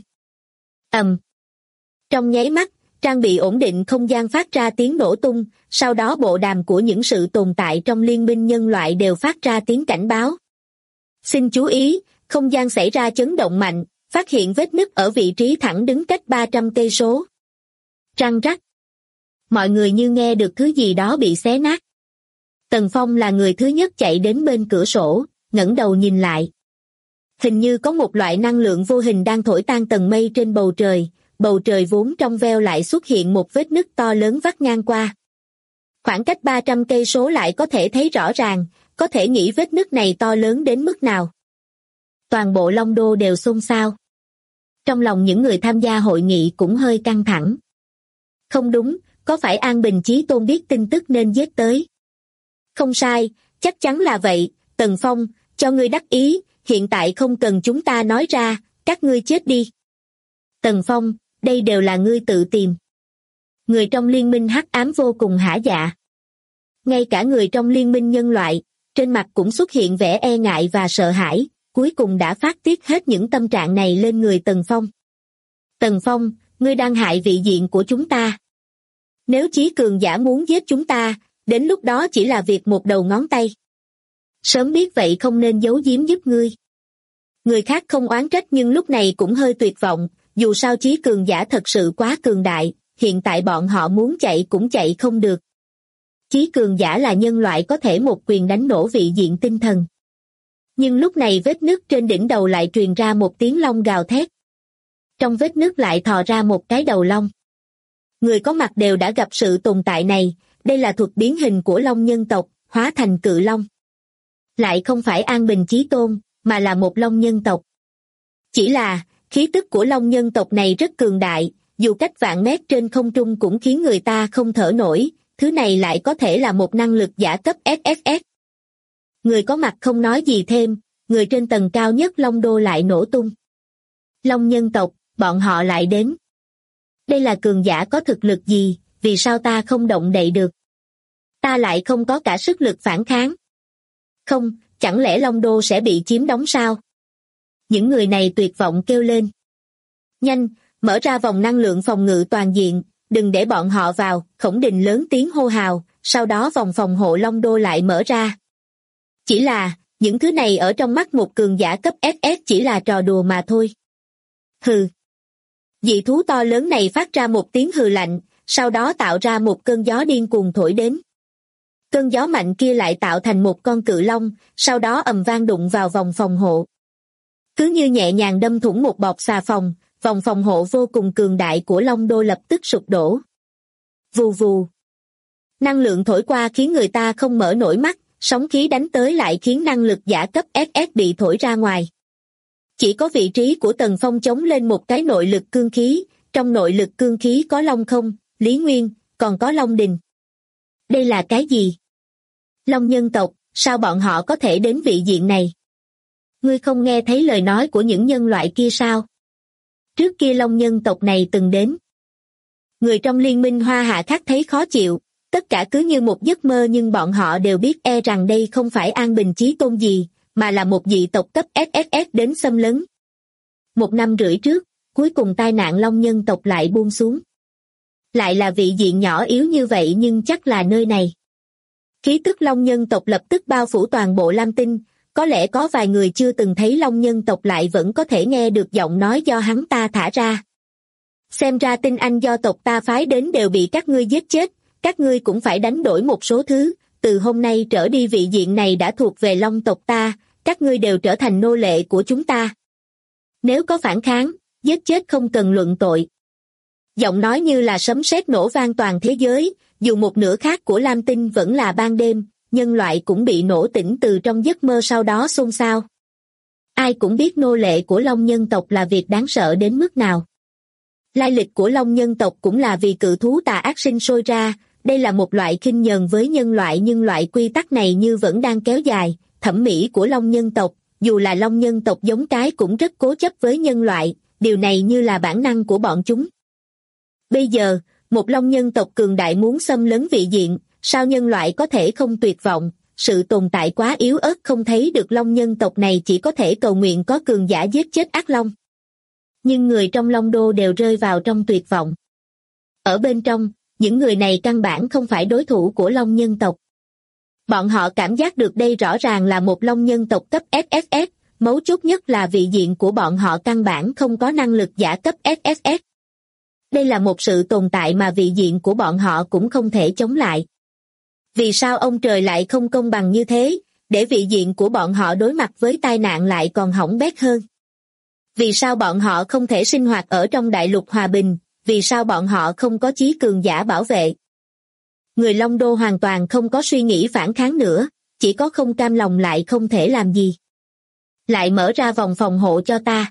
Trong nháy mắt, trang bị ổn định không gian phát ra tiếng nổ tung, sau đó bộ đàm của những sự tồn tại trong liên minh nhân loại đều phát ra tiếng cảnh báo. Xin chú ý, không gian xảy ra chấn động mạnh, phát hiện vết nứt ở vị trí thẳng đứng cách 300 cây số. Răng rắc. Mọi người như nghe được thứ gì đó bị xé nát. Tần Phong là người thứ nhất chạy đến bên cửa sổ, ngẩng đầu nhìn lại. Hình như có một loại năng lượng vô hình đang thổi tan tầng mây trên bầu trời vốn trong veo lại xuất hiện một vết nứt to lớn vắt ngang qua. Khoảng cách 300 cây số lại có thể thấy rõ ràng, có thể nghĩ vết nứt này to lớn đến mức nào. Toàn bộ Long Đô đều xôn xao. Trong lòng những người tham gia hội nghị cũng hơi căng thẳng. Không đúng, có phải An Bình Chí Tôn biết tin tức nên giết tới? Không sai, chắc chắn là vậy, Tần Phong, cho ngươi đắc ý, hiện tại không cần chúng ta nói ra, các ngươi chết đi. Tần Phong, đây đều là ngươi tự tìm. Người trong liên minh hắc ám vô cùng hả dạ. Ngay cả người trong liên minh nhân loại, trên mặt cũng xuất hiện vẻ e ngại và sợ hãi, cuối cùng đã phát tiết hết những tâm trạng này lên người Tần Phong. Tần Phong, ngươi đang hại vị diện của chúng ta. Nếu chí cường giả muốn giết chúng ta, đến lúc đó chỉ là việc một đầu ngón tay. Sớm biết vậy không nên giấu giếm giúp ngươi. Người khác không oán trách nhưng lúc này cũng hơi tuyệt vọng, dù sao chí cường giả thật sự quá cường đại, hiện tại bọn họ muốn chạy cũng chạy không được. Chí cường giả là nhân loại có thể một quyền đánh nổ vị diện tinh thần. Nhưng lúc này vết nứt trên đỉnh đầu lại truyền ra một tiếng long gào thét. Trong vết nứt lại thò ra một cái đầu long. Người có mặt đều đã gặp sự tồn tại này, đây là thuật biến hình của long nhân tộc, hóa thành cự long. Lại không phải An Bình Chí Tôn, mà là một long nhân tộc. Chỉ là, khí tức của long nhân tộc này rất cường đại, dù cách vạn mét trên không trung cũng khiến người ta không thở nổi, thứ này lại có thể là một năng lực giả cấp SSS. Người có mặt không nói gì thêm, người trên tầng cao nhất Long Đô lại nổ tung. Long nhân tộc, bọn họ lại đến. Đây là cường giả có thực lực gì, vì sao ta không động đậy được? Ta lại không có cả sức lực phản kháng. Không, chẳng lẽ Long Đô sẽ bị chiếm đóng sao? Những người này tuyệt vọng kêu lên. Nhanh, mở ra vòng năng lượng phòng ngự toàn diện, đừng để bọn họ vào, Khổng Đình lớn tiếng hô hào, sau đó vòng phòng hộ Long Đô lại mở ra. Chỉ là, những thứ này ở trong mắt một cường giả cấp SS chỉ là trò đùa mà thôi. Hừ. Dị thú to lớn này phát ra một tiếng hừ lạnh, sau đó tạo ra một cơn gió điên cuồng thổi đến. Cơn gió mạnh kia lại tạo thành một con cự long, sau đó ầm vang đụng vào vòng phòng hộ. Cứ như nhẹ nhàng đâm thủng một bọt xà phòng, vòng phòng hộ vô cùng cường đại của Long Đô lập tức sụp đổ. Vù vù. Năng lượng thổi qua khiến người ta không mở nổi mắt, sóng khí đánh tới lại khiến năng lực giả cấp SS bị thổi ra ngoài. Chỉ có vị trí của Tần Phong chống lên một cái nội lực cương khí, trong nội lực cương khí có Long Không, Lý Nguyên, còn có Long Đình. Đây là cái gì? Long nhân tộc, sao bọn họ có thể đến vị diện này? Ngươi không nghe thấy lời nói của những nhân loại kia sao? Trước kia Long nhân tộc này từng đến. Người trong liên minh Hoa Hạ khác thấy khó chịu, tất cả cứ như một giấc mơ nhưng bọn họ đều biết rằng đây không phải An Bình Chí Tôn gì, mà là một dị tộc cấp SSS đến xâm lấn. 1 năm rưỡi trước, cuối cùng tai nạn long nhân tộc lại buông xuống. Lại là vị diện nhỏ yếu như vậy nhưng chắc là nơi này. Khí tức long nhân tộc lập tức bao phủ toàn bộ Lam Tinh, có lẽ có vài người chưa từng thấy long nhân tộc lại vẫn có thể nghe được giọng nói do hắn ta thả ra. Xem ra tinh anh do tộc ta phái đến đều bị các ngươi giết chết, các ngươi cũng phải đánh đổi một số thứ, từ hôm nay trở đi vị diện này đã thuộc về long tộc ta, các ngươi đều trở thành nô lệ của chúng ta. Nếu có phản kháng, giết chết không cần luận tội. Giọng nói như là sấm sét nổ vang toàn thế giới, dù một nửa khác của Lam Tinh vẫn là ban đêm, nhân loại cũng bị nổ tỉnh từ trong giấc mơ sau đó xôn xao. Ai cũng biết nô lệ của long nhân tộc là việc đáng sợ đến mức nào. Lai lịch của long nhân tộc cũng là vì cự thú tà ác sinh sôi ra, đây là một loại khinh nhờn với nhân loại nhưng loại quy tắc này như vẫn đang kéo dài, thẩm mỹ của long nhân tộc, dù là long nhân tộc giống cái cũng rất cố chấp với nhân loại, điều này như là bản năng của bọn chúng. Bây giờ, một long nhân tộc cường đại muốn xâm lấn vị diện, sao nhân loại có thể không tuyệt vọng, sự tồn tại quá yếu ớt không thấy được long nhân tộc này chỉ có thể cầu nguyện có cường giả giết chết ác long. Nhưng người trong Long Đô đều rơi vào trong tuyệt vọng. Ở bên trong, những người này căn bản không phải đối thủ của long nhân tộc. Bọn họ cảm giác được đây rõ ràng là một long nhân tộc cấp SSS, mấu chốt nhất là vị diện của bọn họ căn bản không có năng lực giả cấp SSS. Đây là một sự tồn tại mà vị diện của bọn họ cũng không thể chống lại. Vì sao ông trời lại không công bằng như thế, để vị diện của bọn họ đối mặt với tai nạn lại còn hỏng bét hơn? Vì sao bọn họ không thể sinh hoạt ở trong đại lục hòa bình, vì sao bọn họ không có chí cường giả bảo vệ? Người Long Đô hoàn toàn không có suy nghĩ phản kháng nữa, chỉ có không cam lòng lại không thể làm gì. Lại mở ra vòng phòng hộ cho ta.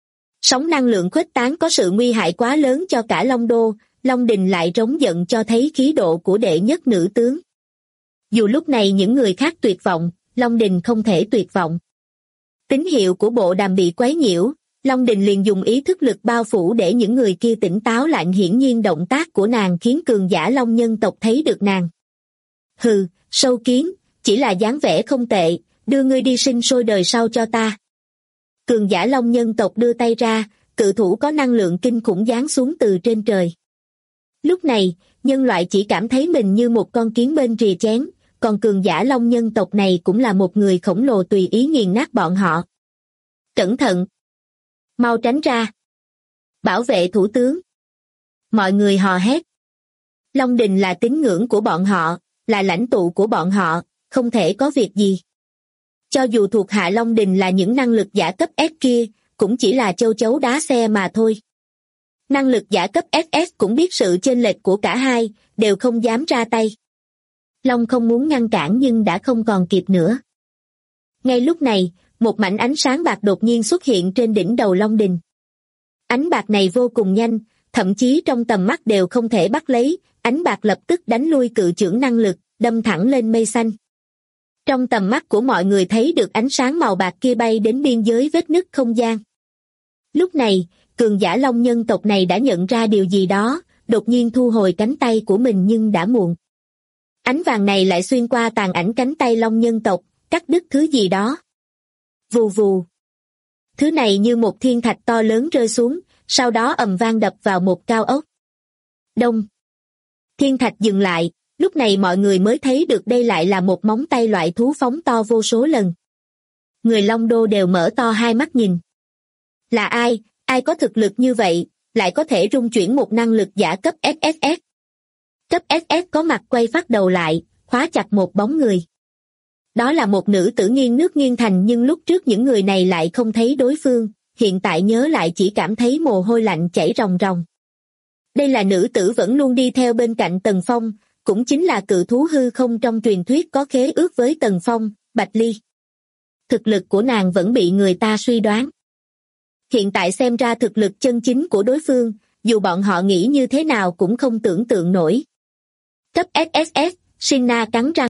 Sóng năng lượng khuếch tán có sự nguy hại quá lớn cho cả Long Đô, Long Đình lại trống giận cho thấy khí độ của đệ nhất nữ tướng. Dù lúc này những người khác tuyệt vọng, Long Đình không thể tuyệt vọng. Tín hiệu của bộ đàm bị quấy nhiễu, Long Đình liền dùng ý thức lực bao phủ để những người kia tỉnh táo lại. Hiển nhiên động tác của nàng khiến cường giả long nhân tộc thấy được nàng. Hừ, sâu kiến, chỉ là dáng vẻ không tệ, đưa ngươi đi sinh sôi đời sau cho ta. Cường giả long nhân tộc đưa tay ra, cự thủ có năng lượng kinh khủng giáng xuống từ trên trời. Lúc này, nhân loại chỉ cảm thấy mình như một con kiến bên rìa chén, còn cường giả long nhân tộc này cũng là một người khổng lồ tùy ý nghiền nát bọn họ. Cẩn thận! Mau tránh ra! Bảo vệ thủ tướng! Mọi người hò hét. Long Đình là tín ngưỡng của bọn họ, là lãnh tụ của bọn họ, không thể có việc gì. Cho dù thuộc hạ Long Đình là những năng lực giả cấp S kia, cũng chỉ là châu chấu đá xe mà thôi. Năng lực giả cấp SS cũng biết sự chênh lệch của cả hai, đều không dám ra tay. Long không muốn ngăn cản nhưng đã không còn kịp nữa. Ngay lúc này, một mảnh ánh sáng bạc đột nhiên xuất hiện trên đỉnh đầu Long Đình. Ánh bạc này vô cùng nhanh, thậm chí trong tầm mắt đều không thể bắt lấy, ánh bạc lập tức đánh lui cự chưởng năng lực, đâm thẳng lên mây xanh. Trong tầm mắt của mọi người thấy được ánh sáng màu bạc kia bay đến biên giới vết nứt không gian. Lúc này, cường giả long nhân tộc này đã nhận ra điều gì đó, đột nhiên thu hồi cánh tay của mình nhưng đã muộn. Ánh vàng này lại xuyên qua tàn ảnh cánh tay long nhân tộc, cắt đứt thứ gì đó. Vù vù. Thứ này như một thiên thạch to lớn rơi xuống, sau đó ầm vang đập vào một cao ốc. Đông. Thiên thạch dừng lại, lúc này mọi người mới thấy được đây lại là một móng tay loại thú phóng to vô số lần. Người Long Đô đều mở to hai mắt nhìn. Là ai, ai có thực lực như vậy, lại có thể rung chuyển một năng lực giả cấp SSS. Cấp SS có mặt quay phát đầu lại, khóa chặt một bóng người. Đó là một nữ tử nghiêng nước nghiêng thành nhưng lúc trước những người này lại không thấy đối phương, hiện tại nhớ lại chỉ cảm thấy mồ hôi lạnh chảy ròng ròng. Đây là nữ tử vẫn luôn đi theo bên cạnh Tần Phong, cũng chính là cự thú hư không trong truyền thuyết có khế ước với Tần Phong, Bạch Ly. Thực lực của nàng vẫn bị người ta suy đoán. Hiện tại xem ra thực lực chân chính của đối phương, dù bọn họ nghĩ như thế nào cũng không tưởng tượng nổi. Cấp SSS, Sina cắn răng.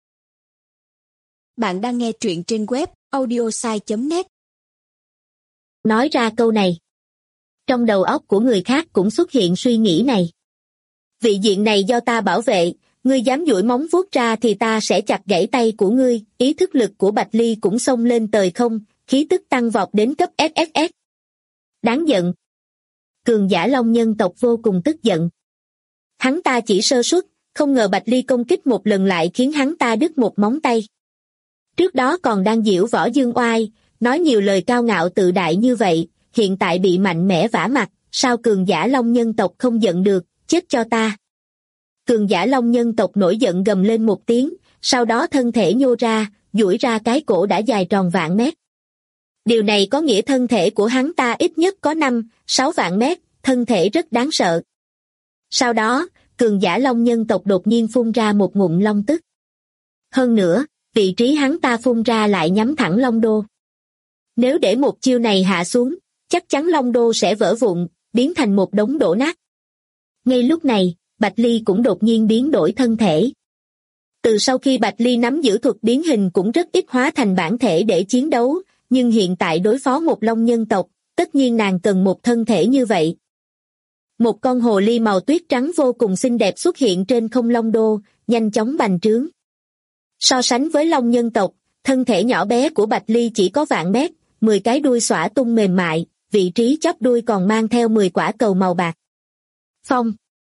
Bạn đang nghe truyện trên web audiosai.net. Nói ra câu này. Trong đầu óc của người khác cũng xuất hiện suy nghĩ này. Vị diện này do ta bảo vệ, ngươi dám duỗi móng vuốt ra thì ta sẽ chặt gãy tay của ngươi. Ý thức lực của Bạch Ly cũng xông lên tời không, khí tức tăng vọt đến cấp SSS. Đáng giận. cường giả long nhân tộc vô cùng tức giận. Hắn ta chỉ sơ suất, không ngờ Bạch Ly công kích một lần lại khiến hắn ta đứt một móng tay. Trước đó còn đang giễu võ dương oai, nói nhiều lời cao ngạo tự đại như vậy, hiện tại bị mạnh mẽ vả mặt, sao cường giả long nhân tộc không giận được, chết cho ta. Cường giả long nhân tộc nổi giận gầm lên một tiếng, sau đó thân thể nhô ra, duỗi ra cái cổ đã dài tròn vạn mét. Điều này có nghĩa thân thể của hắn ta ít nhất có 5-6 vạn mét, thân thể rất đáng sợ. Sau đó, cường giả long nhân tộc đột nhiên phun ra một ngụm long tức. Hơn nữa, vị trí hắn ta phun ra lại nhắm thẳng Long Đô. Nếu để một chiêu này hạ xuống, chắc chắn Long Đô sẽ vỡ vụn, biến thành một đống đổ nát. Ngay lúc này, Bạch Ly cũng đột nhiên biến đổi thân thể. Từ sau khi Bạch Ly nắm giữ thuật biến hình cũng rất ít hóa thành bản thể để chiến đấu, nhưng hiện tại đối phó một long nhân tộc, tất nhiên nàng cần một thân thể như vậy. Một con hồ ly màu tuyết trắng vô cùng xinh đẹp xuất hiện trên không Long Đô, nhanh chóng bành trướng. So sánh với long nhân tộc, thân thể nhỏ bé của Bạch Ly chỉ có vạn mét, 10 cái đuôi xõa tung mềm mại, vị trí chóp đuôi còn mang theo 10 quả cầu màu bạc. Phong.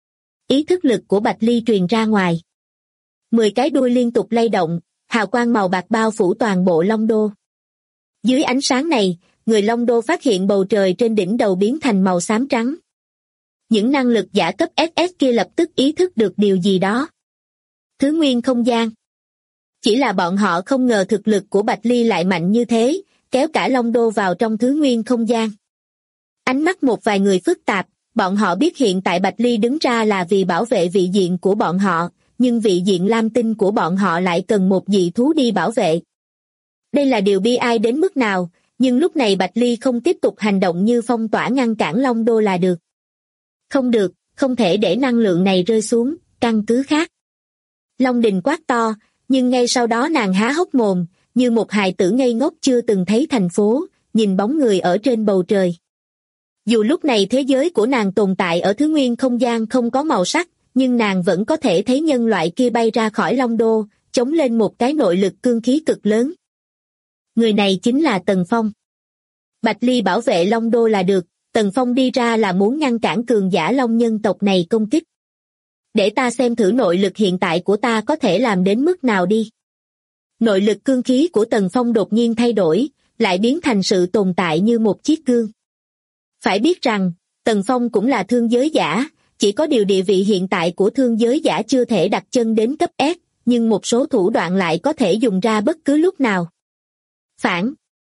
Ý thức lực của Bạch Ly truyền ra ngoài. 10 cái đuôi liên tục lay động, hào quang màu bạc bao phủ toàn bộ Long Đô. Dưới ánh sáng này, người Long Đô phát hiện bầu trời trên đỉnh đầu biến thành màu xám trắng. Những năng lực giả cấp SS kia lập tức ý thức được điều gì đó. Thứ nguyên không gian. Chỉ là bọn họ không ngờ thực lực của Bạch Ly lại mạnh như thế, kéo cả Long Đô vào trong thứ nguyên không gian. Ánh mắt một vài người phức tạp, bọn họ biết hiện tại Bạch Ly đứng ra là vì bảo vệ vị diện của bọn họ, nhưng vị diện lam tinh của bọn họ lại cần một dị thú đi bảo vệ. Đây là điều bi ai đến mức nào, nhưng lúc này Bạch Ly không tiếp tục hành động như phong tỏa ngăn cản Long Đô là được. Không được, không thể để năng lượng này rơi xuống, căn cứ khác. Long Đình quát to, nhưng ngay sau đó nàng há hốc mồm, như một hài tử ngây ngốc chưa từng thấy thành phố, nhìn bóng người ở trên bầu trời. Dù lúc này thế giới của nàng tồn tại ở thứ nguyên không gian không có màu sắc, nhưng nàng vẫn có thể thấy nhân loại kia bay ra khỏi Long Đô, chống lên một cái nội lực cương khí cực lớn. Người này chính là Tần Phong. Bạch Ly bảo vệ Long Đô là được, Tần Phong đi ra là muốn ngăn cản cường giả long nhân tộc này công kích. Để ta xem thử nội lực hiện tại của ta có thể làm đến mức nào đi. Nội lực cương khí của Tần Phong đột nhiên thay đổi, lại biến thành sự tồn tại như một chiếc gương. Phải biết rằng, Tần Phong cũng là thương giới giả, chỉ có điều địa vị hiện tại của thương giới giả chưa thể đặt chân đến cấp S, nhưng một số thủ đoạn lại có thể dùng ra bất cứ lúc nào. Phản.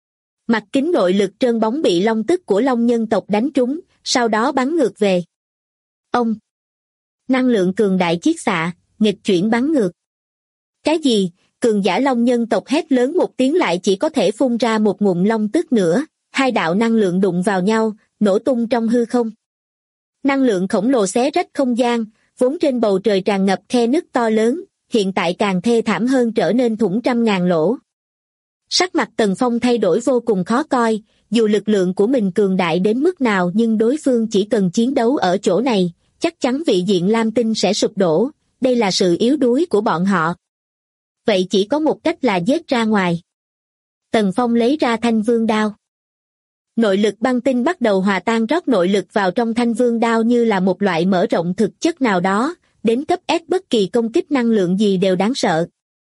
Mặt kính nội lực trơn bóng bị long tức của long nhân tộc đánh trúng, sau đó bắn ngược về. Ông. Năng lượng cường đại chiết xạ, nghịch chuyển bắn ngược. Cái gì? Cường giả long nhân tộc hét lớn một tiếng lại chỉ có thể phun ra một ngụm long tức nữa, hai đạo năng lượng đụng vào nhau, nổ tung trong hư không. Năng lượng khổng lồ xé rách không gian, vốn trên bầu trời tràn ngập khe nứt to lớn, hiện tại càng thê thảm hơn trở nên thủng trăm ngàn lỗ. Sắc mặt Tần Phong thay đổi vô cùng khó coi, dù lực lượng của mình cường đại đến mức nào nhưng đối phương chỉ cần chiến đấu ở chỗ này, chắc chắn vị diện lam tinh sẽ sụp đổ, đây là sự yếu đuối của bọn họ. Vậy chỉ có một cách là giết ra ngoài. Tần Phong lấy ra thanh vương đao. Nội lực băng tinh bắt đầu hòa tan rót nội lực vào trong thanh vương đao như là một loại mở rộng thực chất nào đó, đến cấp S bất kỳ công kích năng lượng gì đều đáng sợ.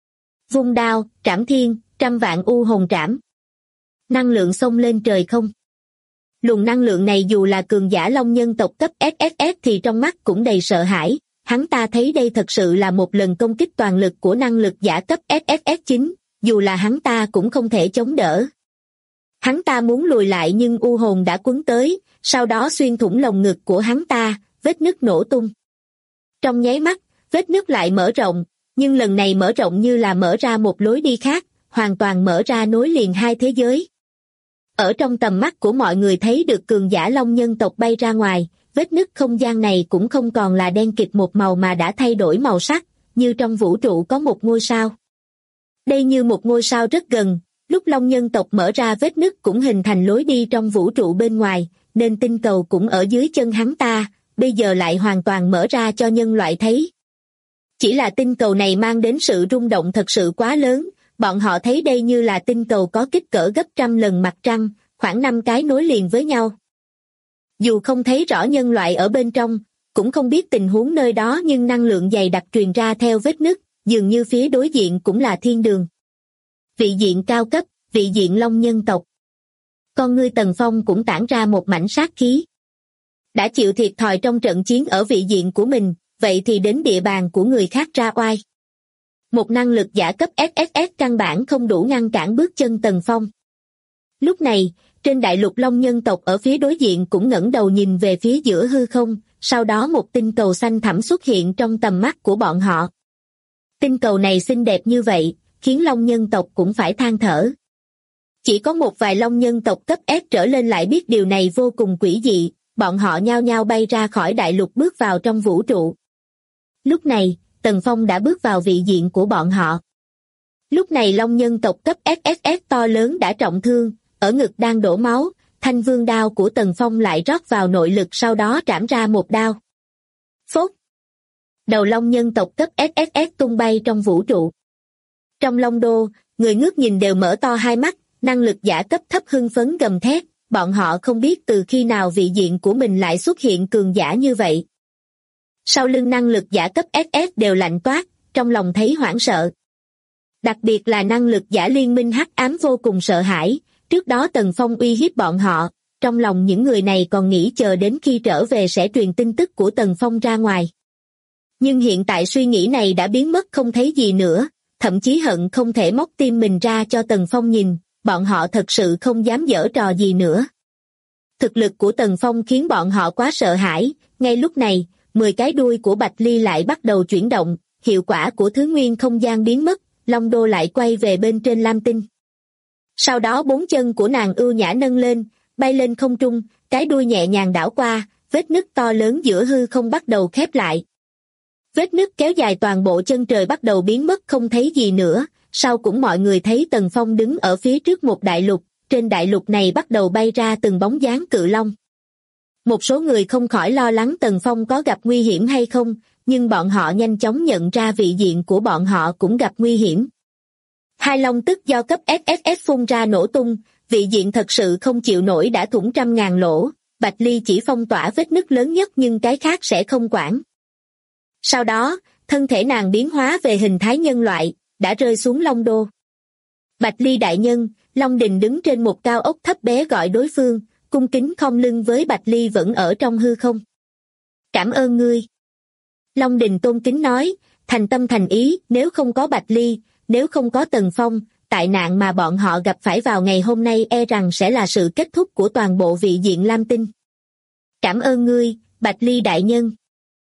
Vung đao, trảm thiên, trăm vạn u hồn trảm. Năng lượng xông lên trời không. Luồng năng lượng này dù là cường giả long nhân tộc cấp SSS thì trong mắt cũng đầy sợ hãi, hắn ta thấy đây thật sự là một lần công kích toàn lực của năng lực giả cấp SSS chính, dù là hắn ta cũng không thể chống đỡ. Hắn ta muốn lùi lại nhưng u hồn đã cuốn tới, sau đó xuyên thủng lồng ngực của hắn ta, vết nứt nổ tung. Trong nháy mắt, vết nứt lại mở rộng, nhưng lần này mở rộng như là mở ra một lối đi khác, hoàn toàn mở ra nối liền hai thế giới. Ở trong tầm mắt của mọi người thấy được cường giả long nhân tộc bay ra ngoài, vết nứt không gian này cũng không còn là đen kịt một màu mà đã thay đổi màu sắc, như trong vũ trụ có một ngôi sao. Đây như một ngôi sao rất gần, lúc long nhân tộc mở ra vết nứt cũng hình thành lối đi trong vũ trụ bên ngoài, nên tinh cầu cũng ở dưới chân hắn ta, bây giờ lại hoàn toàn mở ra cho nhân loại thấy. Chỉ là tinh cầu này mang đến sự rung động thật sự quá lớn, bọn họ thấy đây như là tinh cầu có kích cỡ gấp trăm lần mặt trăng, khoảng 5 cái nối liền với nhau. Dù không thấy rõ nhân loại ở bên trong, cũng không biết tình huống nơi đó, nhưng năng lượng dày đặc truyền ra theo vết nứt, dường như phía đối diện cũng là thiên đường. Vị diện cao cấp, vị diện long nhân tộc. Con ngươi Tần Phong cũng tản ra một mảnh sát khí. Đã chịu thiệt thòi trong trận chiến ở vị diện của mình, vậy thì đến địa bàn của người khác ra oai. Một năng lực giả cấp SSS căn bản không đủ ngăn cản bước chân Tần Phong. Lúc này, trên đại lục long nhân tộc ở phía đối diện cũng ngẩng đầu nhìn về phía giữa hư không, sau đó một tinh cầu xanh thẳm xuất hiện trong tầm mắt của bọn họ. Tinh cầu này xinh đẹp như vậy, khiến long nhân tộc cũng phải than thở. Chỉ có một vài long nhân tộc cấp S trở lên lại biết điều này vô cùng quỷ dị, bọn họ nhao nhao bay ra khỏi đại lục bước vào trong vũ trụ. Lúc này, Tần Phong đã bước vào vị diện của bọn họ. Lúc này long nhân tộc cấp SSS to lớn đã trọng thương, ở ngực đang đổ máu, thanh vương đao của Tần Phong lại rót vào nội lực, sau đó trảm ra một đao. Phốt! Đầu long nhân tộc cấp SSS tung bay trong vũ trụ. Trong long đô, người ngước nhìn đều mở to hai mắt, năng lực giả cấp thấp hưng phấn gầm thét, bọn họ không biết từ khi nào vị diện của mình lại xuất hiện cường giả như vậy. Sau lưng năng lực giả cấp SS đều lạnh toát, trong lòng thấy hoảng sợ. Đặc biệt là năng lực giả liên minh hắc ám vô cùng sợ hãi, trước đó Tần Phong uy hiếp bọn họ, trong lòng những người này còn nghĩ chờ đến khi trở về sẽ truyền tin tức của Tần Phong ra ngoài. Nhưng hiện tại suy nghĩ này đã biến mất không thấy gì nữa, thậm chí hận không thể móc tim mình ra cho Tần Phong nhìn, bọn họ thật sự không dám giở trò gì nữa. Thực lực của Tần Phong khiến bọn họ quá sợ hãi, ngay lúc này, 10 cái đuôi của Bạch Ly lại bắt đầu chuyển động, hiệu quả của thứ nguyên không gian biến mất, long đô lại quay về bên trên lam tinh. Sau đó 4 chân của nàng ưu nhã nâng lên, bay lên không trung, cái đuôi nhẹ nhàng đảo qua, vết nứt to lớn giữa hư không bắt đầu khép lại. Vết nứt kéo dài toàn bộ chân trời bắt đầu biến mất không thấy gì nữa, sau cũng mọi người thấy Tần Phong đứng ở phía trước một đại lục, trên đại lục này bắt đầu bay ra từng bóng dáng cự long. Một số người không khỏi lo lắng Tần Phong có gặp nguy hiểm hay không, nhưng bọn họ nhanh chóng nhận ra vị diện của bọn họ cũng gặp nguy hiểm. Hai long tức do cấp SSS phun ra nổ tung, vị diện thật sự không chịu nổi đã thủng trăm ngàn lỗ, Bạch Ly chỉ phong tỏa vết nứt lớn nhất nhưng cái khác sẽ không quản. Sau đó, thân thể nàng biến hóa về hình thái nhân loại, đã rơi xuống Long Đô. Bạch Ly đại nhân, Long Đình đứng trên một cao ốc thấp bé gọi đối phương, cung kính khom lưng với Bạch Ly vẫn ở trong hư không. Cảm ơn ngươi. Long Đình tôn kính nói, thành tâm thành ý, nếu không có Bạch Ly, nếu không có Tần Phong, tai nạn mà bọn họ gặp phải vào ngày hôm nay e rằng sẽ là sự kết thúc của toàn bộ vị diện Lam Tinh. Cảm ơn ngươi, Bạch Ly đại nhân.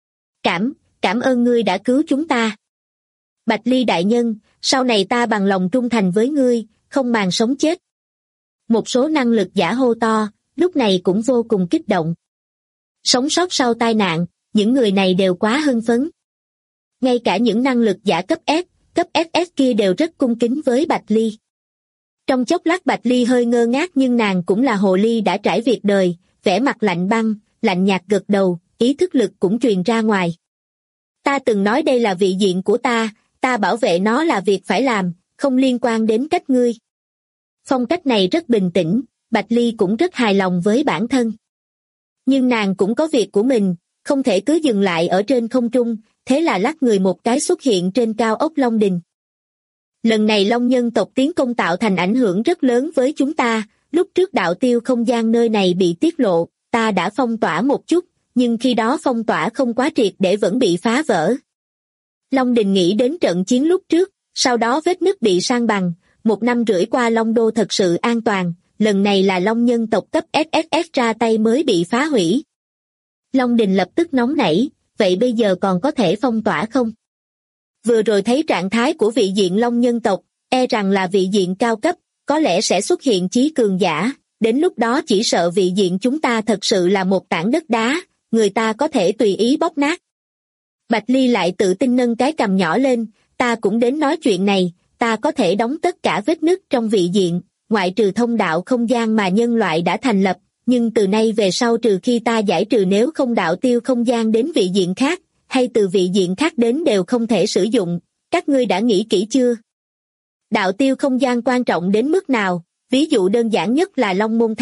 Cảm ơn ngươi đã cứu chúng ta. Bạch Ly đại nhân, sau này ta bằng lòng trung thành với ngươi, không màng sống chết. Một số năng lực giả hô to, lúc này cũng vô cùng kích động. Sống sót sau tai nạn, những người này đều quá hưng phấn. Ngay cả những năng lực giả cấp S, cấp SS kia đều rất cung kính với Bạch Ly. Trong chốc lát Bạch Ly hơi ngơ ngác nhưng nàng cũng là hồ ly đã trải việc đời, vẻ mặt lạnh băng, lạnh nhạt gật đầu, ý thức lực cũng truyền ra ngoài. Ta từng nói đây là vị diện của ta bảo vệ nó là việc phải làm, không liên quan đến cách ngươi. Phong cách này rất bình tĩnh, Bạch Ly cũng rất hài lòng với bản thân. Nhưng nàng cũng có việc của mình, không thể cứ dừng lại ở trên không trung, thế là lắc người một cái xuất hiện trên cao ốc Long Đình. Lần này Long nhân tộc tiến công tạo thành ảnh hưởng rất lớn với chúng ta, lúc trước đạo tiêu không gian nơi này bị tiết lộ, ta đã phong tỏa một chút, nhưng khi đó phong tỏa không quá triệt để vẫn bị phá vỡ. Long Đình nghĩ đến trận chiến lúc trước, sau đó vết nứt bị san bằng, 1 năm rưỡi qua Long Đô thật sự an toàn, lần này là Long nhân tộc cấp SSS ra tay mới bị phá hủy. Long Đình lập tức nóng nảy, vậy bây giờ còn có thể phong tỏa không? Vừa rồi thấy trạng thái của vị diện Long nhân tộc, e rằng là vị diện cao cấp, có lẽ sẽ xuất hiện chí cường giả, đến lúc đó chỉ sợ vị diện chúng ta thật sự là một tảng đất đá, người ta có thể tùy ý bóp nát. Bạch Ly lại tự tin nâng cái cằm nhỏ lên, ta cũng đến nói chuyện này, ta có thể đóng tất cả vết nứt trong vị diện, ngoại trừ thông đạo không gian mà nhân loại đã thành lập, nhưng từ nay về sau trừ khi ta giải trừ nếu không đạo tiêu không gian đến vị diện khác, hay từ vị diện khác đến đều không thể sử dụng, các ngươi đã nghĩ kỹ chưa? Đạo tiêu không gian quan trọng đến mức nào, ví dụ đơn giản nhất là Long Môn Tháp,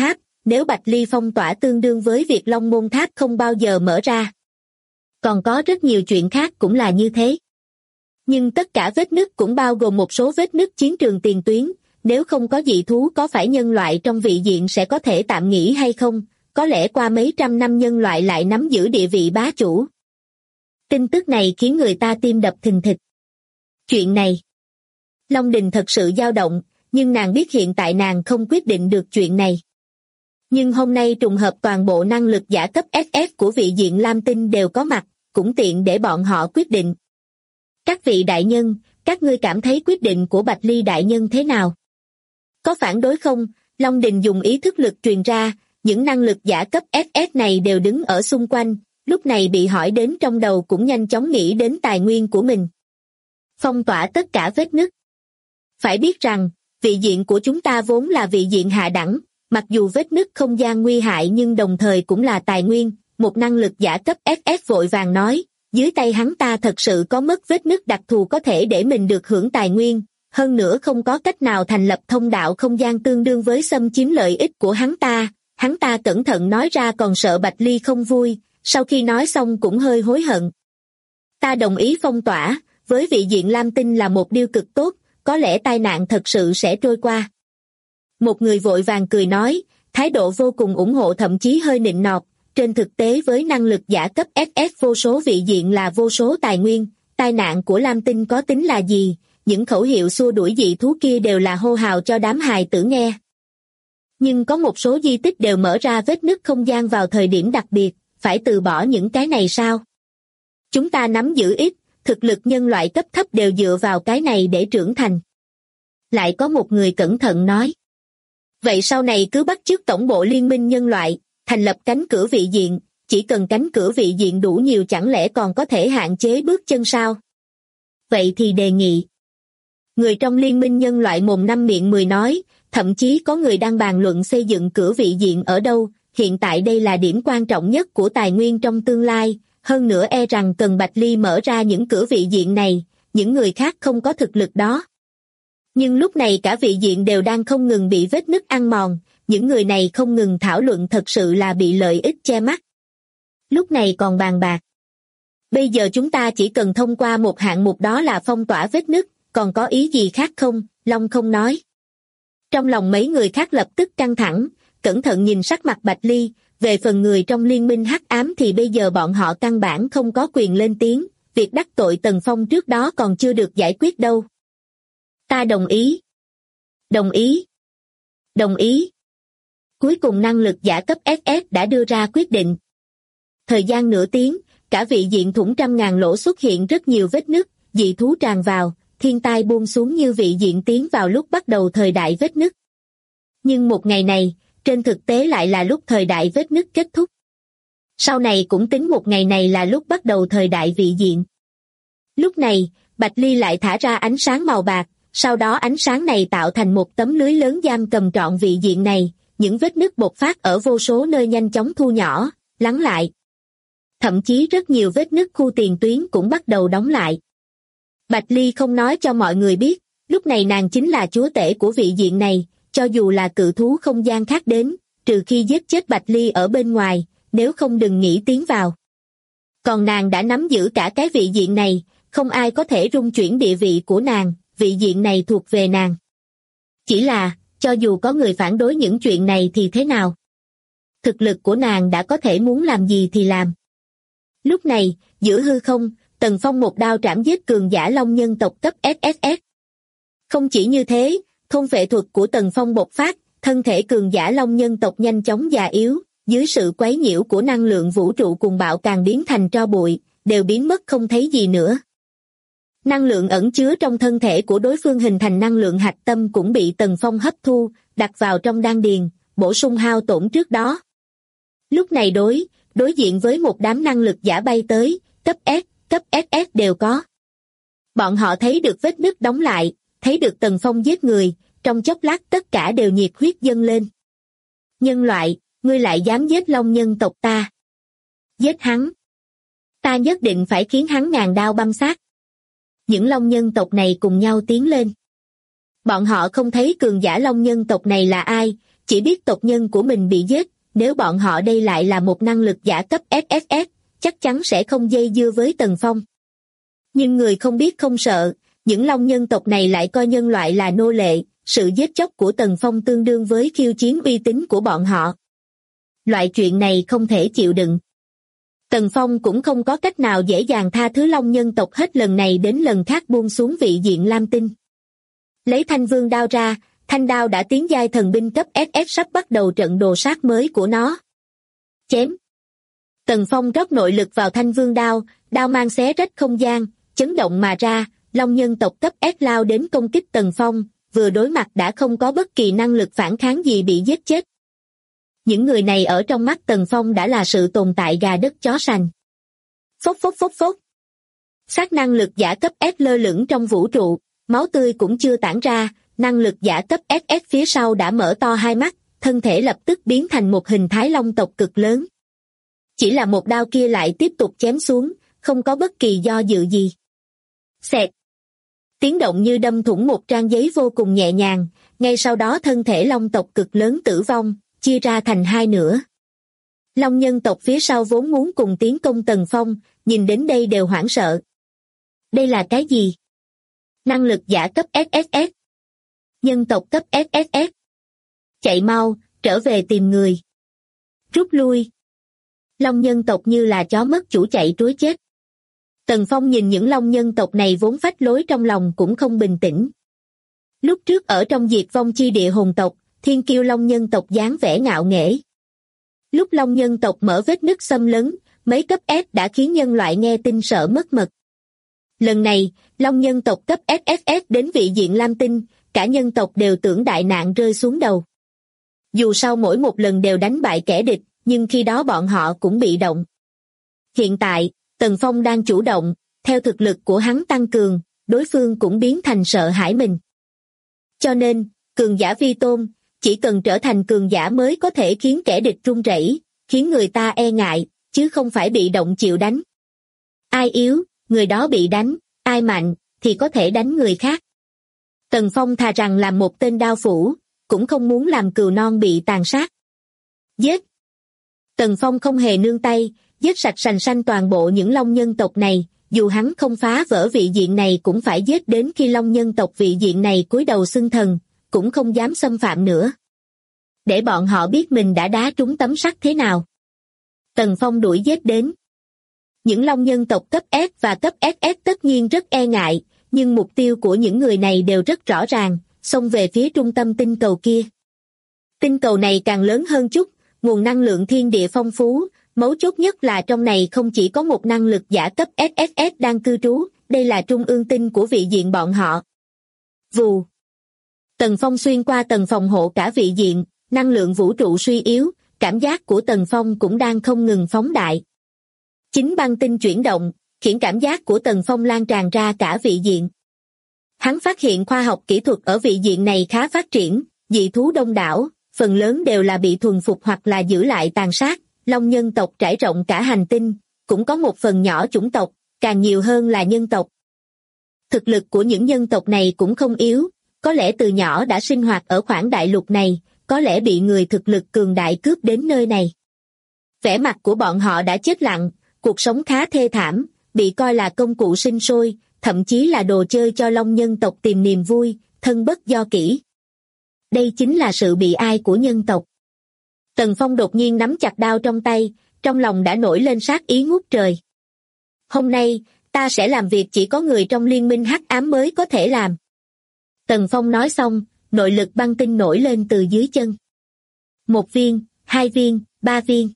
nếu Bạch Ly phong tỏa tương đương với việc Long Môn Tháp không bao giờ mở ra. Còn có rất nhiều chuyện khác cũng là như thế. Nhưng tất cả vết nứt cũng bao gồm một số vết nứt chiến trường tiền tuyến, nếu không có dị thú có phải nhân loại trong vị diện sẽ có thể tạm nghỉ hay không, có lẽ qua mấy trăm năm nhân loại lại nắm giữ địa vị bá chủ. Tin tức này khiến người ta tim đập thình thịch. Chuyện này, Long Đình thật sự dao động, nhưng nàng biết hiện tại nàng không quyết định được chuyện này. Nhưng hôm nay trùng hợp toàn bộ năng lực giả cấp SF của vị diện Lam Tinh đều có mặt, cũng tiện để bọn họ quyết định. Các vị đại nhân, các ngươi cảm thấy quyết định của Bạch Ly đại nhân thế nào? Có phản đối không? Long Đình dùng ý thức lực truyền ra, những năng lực giả cấp SS này đều đứng ở xung quanh, lúc này bị hỏi đến trong đầu cũng nhanh chóng nghĩ đến tài nguyên của mình. Phong tỏa tất cả vết nứt. Phải biết rằng, vị diện của chúng ta vốn là vị diện hạ đẳng, mặc dù vết nứt không gian nguy hại nhưng đồng thời cũng là tài nguyên, một năng lực giả cấp SS vội vàng nói, dưới tay hắn ta thật sự có mất vết nứt đặc thù có thể để mình được hưởng tài nguyên, hơn nữa không có cách nào thành lập thông đạo không gian tương đương với xâm chiếm lợi ích của hắn ta cẩn thận nói ra còn sợ Bạch Ly không vui, sau khi nói xong cũng hơi hối hận. Ta đồng ý phong tỏa, với vị diện Lam Tinh là một điều cực tốt, có lẽ tai nạn thật sự sẽ trôi qua. Một người vội vàng cười nói, thái độ vô cùng ủng hộ thậm chí hơi nịnh nọt, trên thực tế với năng lực giả cấp SS vô số vị diện là vô số tài nguyên, tai nạn của Lam Tinh có tính là gì, những khẩu hiệu xua đuổi dị thú kia đều là hô hào cho đám hài tử nghe. Nhưng có một số di tích đều mở ra vết nứt không gian vào thời điểm đặc biệt, phải từ bỏ những cái này sao? Chúng ta nắm giữ ít, thực lực nhân loại cấp thấp đều dựa vào cái này để trưởng thành. Lại có một người cẩn thận nói. Vậy sau này cứ bắt chước tổng bộ liên minh nhân loại, thành lập cánh cửa vị diện, chỉ cần cánh cửa vị diện đủ nhiều chẳng lẽ còn có thể hạn chế bước chân sao? Vậy thì đề nghị. Người trong liên minh nhân loại mồm năm miệng mười nói, thậm chí có người đang bàn luận xây dựng cửa vị diện ở đâu, hiện tại đây là điểm quan trọng nhất của tài nguyên trong tương lai, hơn nữa e rằng cần Bạch Ly mở ra những cửa vị diện này, những người khác không có thực lực đó. Nhưng lúc này cả vị diện đều đang không ngừng bị vết nứt ăn mòn, những người này không ngừng thảo luận thật sự là bị lợi ích che mắt. Lúc này còn bàn bạc. Bây giờ chúng ta chỉ cần thông qua một hạng mục đó là phong tỏa vết nứt, còn có ý gì khác không? Long không nói. Trong lòng mấy người khác lập tức căng thẳng, cẩn thận nhìn sắc mặt Bạch Ly, về phần người trong liên minh hắc ám thì bây giờ bọn họ căn bản không có quyền lên tiếng, việc đắc tội Tần Phong trước đó còn chưa được giải quyết đâu. Ta đồng ý. Đồng ý. Đồng ý. Cuối cùng năng lực giả cấp SS đã đưa ra quyết định. Thời gian nửa tiếng, cả vị diện thủng 100.000 lỗ xuất hiện rất nhiều vết nứt, dị thú tràn vào, thiên tai buông xuống như vị diện tiến vào lúc bắt đầu thời đại vết nứt. Nhưng một ngày này, trên thực tế lại là lúc thời đại vết nứt kết thúc. Sau này cũng tính một ngày này là lúc bắt đầu thời đại vị diện. Lúc này, Bạch Ly lại thả ra ánh sáng màu bạc, sau đó ánh sáng này tạo thành một tấm lưới lớn giam cầm trọn vị diện này, những vết nứt bộc phát ở vô số nơi nhanh chóng thu nhỏ, lắng lại. Thậm chí rất nhiều vết nứt khu tiền tuyến cũng bắt đầu đóng lại. Bạch Ly không nói cho mọi người biết, lúc này nàng chính là chúa tể của vị diện này, cho dù là cự thú không gian khác đến, trừ khi giết chết Bạch Ly ở bên ngoài, nếu không đừng nghĩ tiến vào. Còn nàng đã nắm giữ cả cái vị diện này, không ai có thể rung chuyển địa vị của nàng, vị diện này thuộc về nàng. Chỉ là, cho dù có người phản đối những chuyện này thì thế nào? Thực lực của nàng đã có thể muốn làm gì thì làm. Lúc này, giữa hư không, Tần Phong một đao trảm giết cường giả long nhân tộc cấp SSS. Không chỉ như thế, thôn vệ thuật của Tần Phong bộc phát, thân thể cường giả long nhân tộc nhanh chóng già yếu, dưới sự quấy nhiễu của năng lượng vũ trụ cuồng bạo càng biến thành tro bụi, đều biến mất không thấy gì nữa. Năng lượng ẩn chứa trong thân thể của đối phương hình thành năng lượng hạch tâm cũng bị Tần Phong hấp thu, đặt vào trong đan điền, bổ sung hao tổn trước đó. Lúc này đối diện với một đám năng lực giả bay tới, cấp S, cấp SS đều có. Bọn họ thấy được vết nứt đóng lại, thấy được Tần Phong giết người, trong chốc lát tất cả đều nhiệt huyết dâng lên. Nhân loại, ngươi lại dám giết long nhân tộc ta. Giết hắn. Ta nhất định phải khiến hắn ngàn đao băm xác. Những long nhân tộc này cùng nhau tiến lên. Bọn họ không thấy cường giả long nhân tộc này là ai, chỉ biết tộc nhân của mình bị giết, nếu bọn họ đây lại là một năng lực giả cấp SSS, chắc chắn sẽ không dây dưa với Tần Phong. Nhưng người không biết không sợ, những Long nhân tộc này lại coi nhân loại là nô lệ, sự giết chóc của Tần Phong tương đương với khiêu chiến uy tín của bọn họ. Loại chuyện này không thể chịu đựng. Tần Phong cũng không có cách nào dễ dàng tha thứ Long nhân tộc hết lần này đến lần khác buông xuống vị diện lam tinh. Lấy Thanh Vương đao ra, thanh đao đã tiến giai thần binh cấp SS sắp bắt đầu trận đồ sát mới của nó. Chém. Tần Phong rót nội lực vào Thanh Vương đao, đao mang xé rách không gian, chấn động mà ra, Long nhân tộc cấp S lao đến công kích Tần Phong, vừa đối mặt đã không có bất kỳ năng lực phản kháng gì bị giết chết. Những người này ở trong mắt Tần Phong đã là sự tồn tại gà đất chó sành. Phốc phốc phốc phốc. Sát năng lực giả cấp S lơ lửng trong vũ trụ, máu tươi cũng chưa tản ra, năng lực giả cấp SS phía sau đã mở to hai mắt, thân thể lập tức biến thành một hình thái long tộc cực lớn. Chỉ là một đao kia lại tiếp tục chém xuống, không có bất kỳ do dự gì. Xẹt. Tiếng động như đâm thủng một trang giấy vô cùng nhẹ nhàng, ngay sau đó thân thể long tộc cực lớn tử vong, chia ra thành hai nửa. Long nhân tộc phía sau vốn muốn cùng tiến công Tần Phong, nhìn đến đây đều hoảng sợ. Đây là cái gì? Năng lực giả cấp SSS. Nhân tộc cấp SSS. Chạy mau, trở về tìm người. Rút lui. Long nhân tộc như là chó mất chủ chạy trối chết. Tần Phong nhìn những Long nhân tộc này vốn phách lối trong lòng cũng không bình tĩnh. Lúc trước ở trong diệt vong chi địa hồn tộc, thiên kiêu Long nhân tộc dáng vẻ ngạo nghễ. Lúc Long nhân tộc mở vết nứt xâm lấn, mấy cấp S đã khiến nhân loại nghe tin sợ mất mật. Lần này, Long nhân tộc cấp SSS đến vị diện lam tinh, cả nhân tộc đều tưởng đại nạn rơi xuống đầu. Dù sau mỗi một lần đều đánh bại kẻ địch, nhưng khi đó bọn họ cũng bị động. Hiện tại, Tần Phong đang chủ động, theo thực lực của hắn tăng cường, đối phương cũng biến thành sợ hãi mình. Cho nên, cường giả vi tôn, chỉ cần trở thành cường giả mới có thể khiến kẻ địch run rẩy, khiến người ta e ngại, chứ không phải bị động chịu đánh. Ai yếu, người đó bị đánh, ai mạnh, thì có thể đánh người khác. Tần Phong thà rằng làm một tên đao phủ, cũng không muốn làm cừu non bị tàn sát. Giết! Tần Phong không hề nương tay, giết sạch sành sanh toàn bộ những Long nhân tộc này, dù hắn không phá vỡ vị diện này cũng phải giết đến khi Long nhân tộc vị diện này cúi đầu xưng thần, cũng không dám xâm phạm nữa. Để bọn họ biết mình đã đá trúng tấm sắt thế nào. Tần Phong đuổi giết đến. Những Long nhân tộc cấp S và cấp SS tất nhiên rất e ngại, nhưng mục tiêu của những người này đều rất rõ ràng, xông về phía trung tâm tinh cầu kia. Tinh cầu này càng lớn hơn chút, nguồn năng lượng thiên địa phong phú, mấu chốt nhất là trong này không chỉ có một năng lực giả cấp SSS đang cư trú, đây là trung ương tinh của vị diện bọn họ. Vù. Tần Phong xuyên qua tầng phòng hộ cả vị diện, năng lượng vũ trụ suy yếu, cảm giác của Tần Phong cũng đang không ngừng phóng đại. Chính băng tinh chuyển động, khiến cảm giác của Tần Phong lan tràn ra cả vị diện. Hắn phát hiện khoa học kỹ thuật ở vị diện này khá phát triển, dị thú đông đảo, phần lớn đều là bị thuần phục hoặc là giữ lại tàn sát, Long nhân tộc trải rộng cả hành tinh, cũng có một phần nhỏ chủng tộc, càng nhiều hơn là nhân tộc. Thực lực của những nhân tộc này cũng không yếu, có lẽ từ nhỏ đã sinh hoạt ở khoảng đại lục này, có lẽ bị người thực lực cường đại cướp đến nơi này. Vẻ mặt của bọn họ đã chết lặng, cuộc sống khá thê thảm, bị coi là công cụ sinh sôi, thậm chí là đồ chơi cho Long nhân tộc tìm niềm vui, thân bất do kỷ. Đây chính là sự bị ai của nhân tộc. Tần Phong đột nhiên nắm chặt đao trong tay, trong lòng đã nổi lên sát ý ngút trời. Hôm nay, ta sẽ làm việc chỉ có người trong liên minh hắc ám mới có thể làm. Tần Phong nói xong, nội lực băng tinh nổi lên từ dưới chân. 1 viên, 2 viên, 3 viên.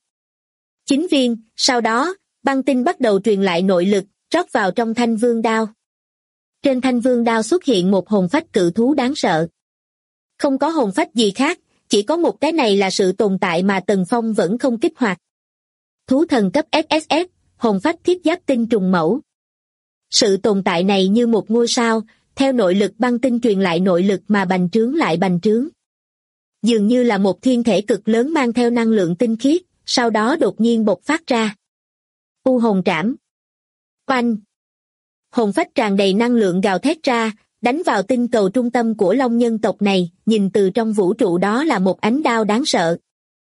9 viên, sau đó, băng tinh bắt đầu truyền lại nội lực, rót vào trong thanh vương đao. Trên thanh vương đao xuất hiện một hồn phách cự thú đáng sợ. Không có hồn phách gì khác, chỉ có một cái này là sự tồn tại mà Tần Phong vẫn không kích hoạt. Thú thần cấp SSS, hồn phách thiết giáp tinh trùng mẫu. Sự tồn tại này như một ngôi sao, theo nội lực băng tinh truyền lại nội lực mà bành trướng lại bành trướng. Dường như là một thiên thể cực lớn mang theo năng lượng tinh khiết, sau đó đột nhiên bộc phát ra. U hồn trảm. Oanh! Hồn phách tràn đầy năng lượng gào thét ra, đánh vào tinh cầu trung tâm của Long nhân tộc này, nhìn từ trong vũ trụ đó là một ánh đao đáng sợ.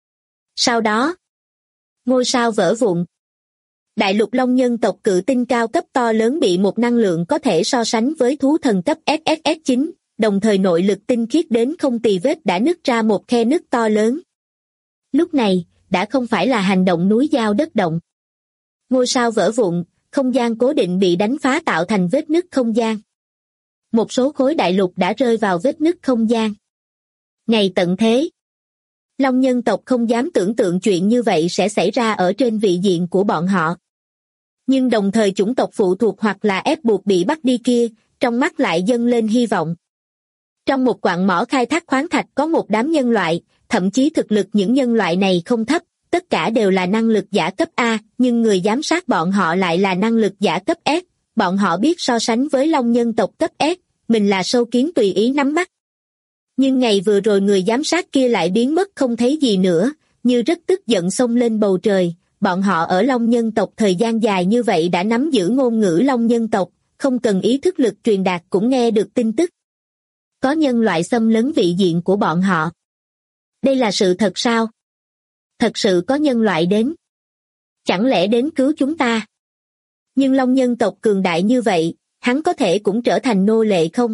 Sau đó, ngôi sao vỡ vụn. Đại lục Long nhân tộc cự tinh cao cấp to lớn bị một năng lượng có thể so sánh với thú thần cấp SSS9, đồng thời nội lực tinh khiết đến không tì vết đã nứt ra một khe nứt to lớn. Lúc này, đã không phải là hành động núi dao đất động. Ngôi sao vỡ vụn, không gian cố định bị đánh phá tạo thành vết nứt không gian. Một số khối đại lục đã rơi vào vết nứt không gian. Ngày tận thế. Long nhân tộc không dám tưởng tượng chuyện như vậy sẽ xảy ra ở trên vị diện của bọn họ. Nhưng đồng thời chủng tộc phụ thuộc hoặc là ép buộc bị bắt đi kia, trong mắt lại dâng lên hy vọng. Trong một quặng mỏ khai thác khoáng thạch có một đám nhân loại, thậm chí thực lực những nhân loại này không thấp, tất cả đều là năng lực giả cấp A, nhưng người giám sát bọn họ lại là năng lực giả cấp S. Bọn họ biết so sánh với Long nhân tộc cấp S, mình là sâu kiến tùy ý nắm bắt. Nhưng ngày vừa rồi người giám sát kia lại biến mất không thấy gì nữa, như rất tức giận xông lên bầu trời. Bọn họ ở Long nhân tộc thời gian dài như vậy đã nắm giữ ngôn ngữ Long nhân tộc, không cần ý thức lực truyền đạt cũng nghe được tin tức. Có nhân loại xâm lấn vị diện của bọn họ. Đây là sự thật sao? Thật sự có nhân loại đến. Chẳng lẽ đến cứu chúng ta? Nhưng Long nhân tộc cường đại như vậy, hắn có thể cũng trở thành nô lệ không?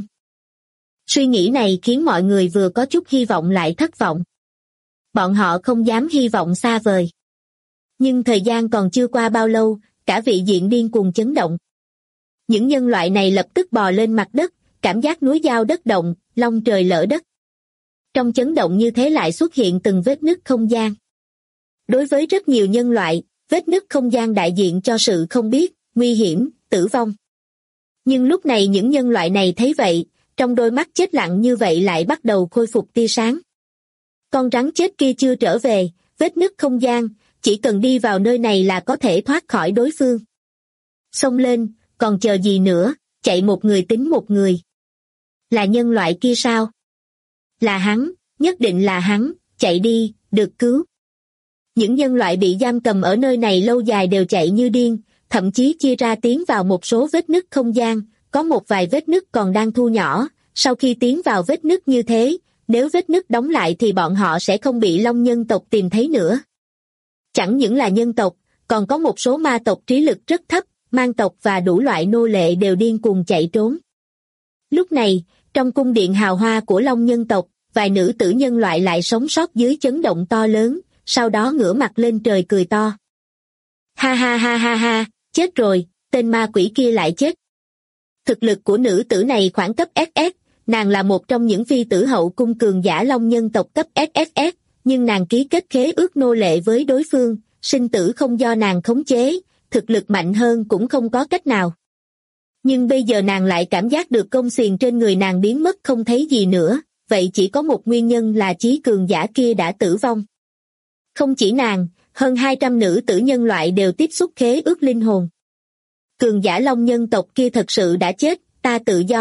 Suy nghĩ này khiến mọi người vừa có chút hy vọng lại thất vọng. Bọn họ không dám hy vọng xa vời. Nhưng thời gian còn chưa qua bao lâu, cả vị diện điên cuồng chấn động. Những nhân loại này lập tức bò lên mặt đất, cảm giác núi dao đất động, long trời lở đất. Trong chấn động như thế lại xuất hiện từng vết nứt không gian. Đối với rất nhiều nhân loại, vết nứt không gian đại diện cho sự không biết, nguy hiểm, tử vong. Nhưng lúc này những nhân loại này thấy vậy, trong đôi mắt chết lặng như vậy lại bắt đầu khôi phục tia sáng. Con rắn chết kia chưa trở về, vết nứt không gian, chỉ cần đi vào nơi này là có thể thoát khỏi đối phương. Xông lên, còn chờ gì nữa, chạy một người tính một người. Là nhân loại kia sao? Là hắn, nhất định là hắn, chạy đi, được cứu. Những nhân loại bị giam cầm ở nơi này lâu dài đều chạy như điên, thậm chí chia ra tiến vào một số vết nứt không gian, có một vài vết nứt còn đang thu nhỏ, sau khi tiến vào vết nứt như thế, nếu vết nứt đóng lại thì bọn họ sẽ không bị Long nhân tộc tìm thấy nữa. Chẳng những là nhân tộc, còn có một số ma tộc trí lực rất thấp, mang tộc và đủ loại nô lệ đều điên cuồng chạy trốn. Lúc này, trong cung điện hào hoa của Long nhân tộc, vài nữ tử nhân loại lại sống sót dưới chấn động to lớn, sau đó ngửa mặt lên trời cười to. Ha ha ha ha ha, chết rồi, tên ma quỷ kia lại chết. Thực lực của nữ tử này khoảng cấp SS, nàng là một trong những phi tử hậu cung cường giả Long nhân tộc cấp SSS, nhưng nàng ký kết khế ước nô lệ với đối phương, sinh tử không do nàng khống chế, thực lực mạnh hơn cũng không có cách nào. Nhưng bây giờ nàng lại cảm giác được công xiềng trên người nàng biến mất không thấy gì nữa, vậy chỉ có một nguyên nhân là chí cường giả kia đã tử vong. Không chỉ nàng, hơn 200 nữ tử nhân loại đều tiếp xúc khế ước linh hồn. Cường giả Long nhân tộc kia thật sự đã chết, ta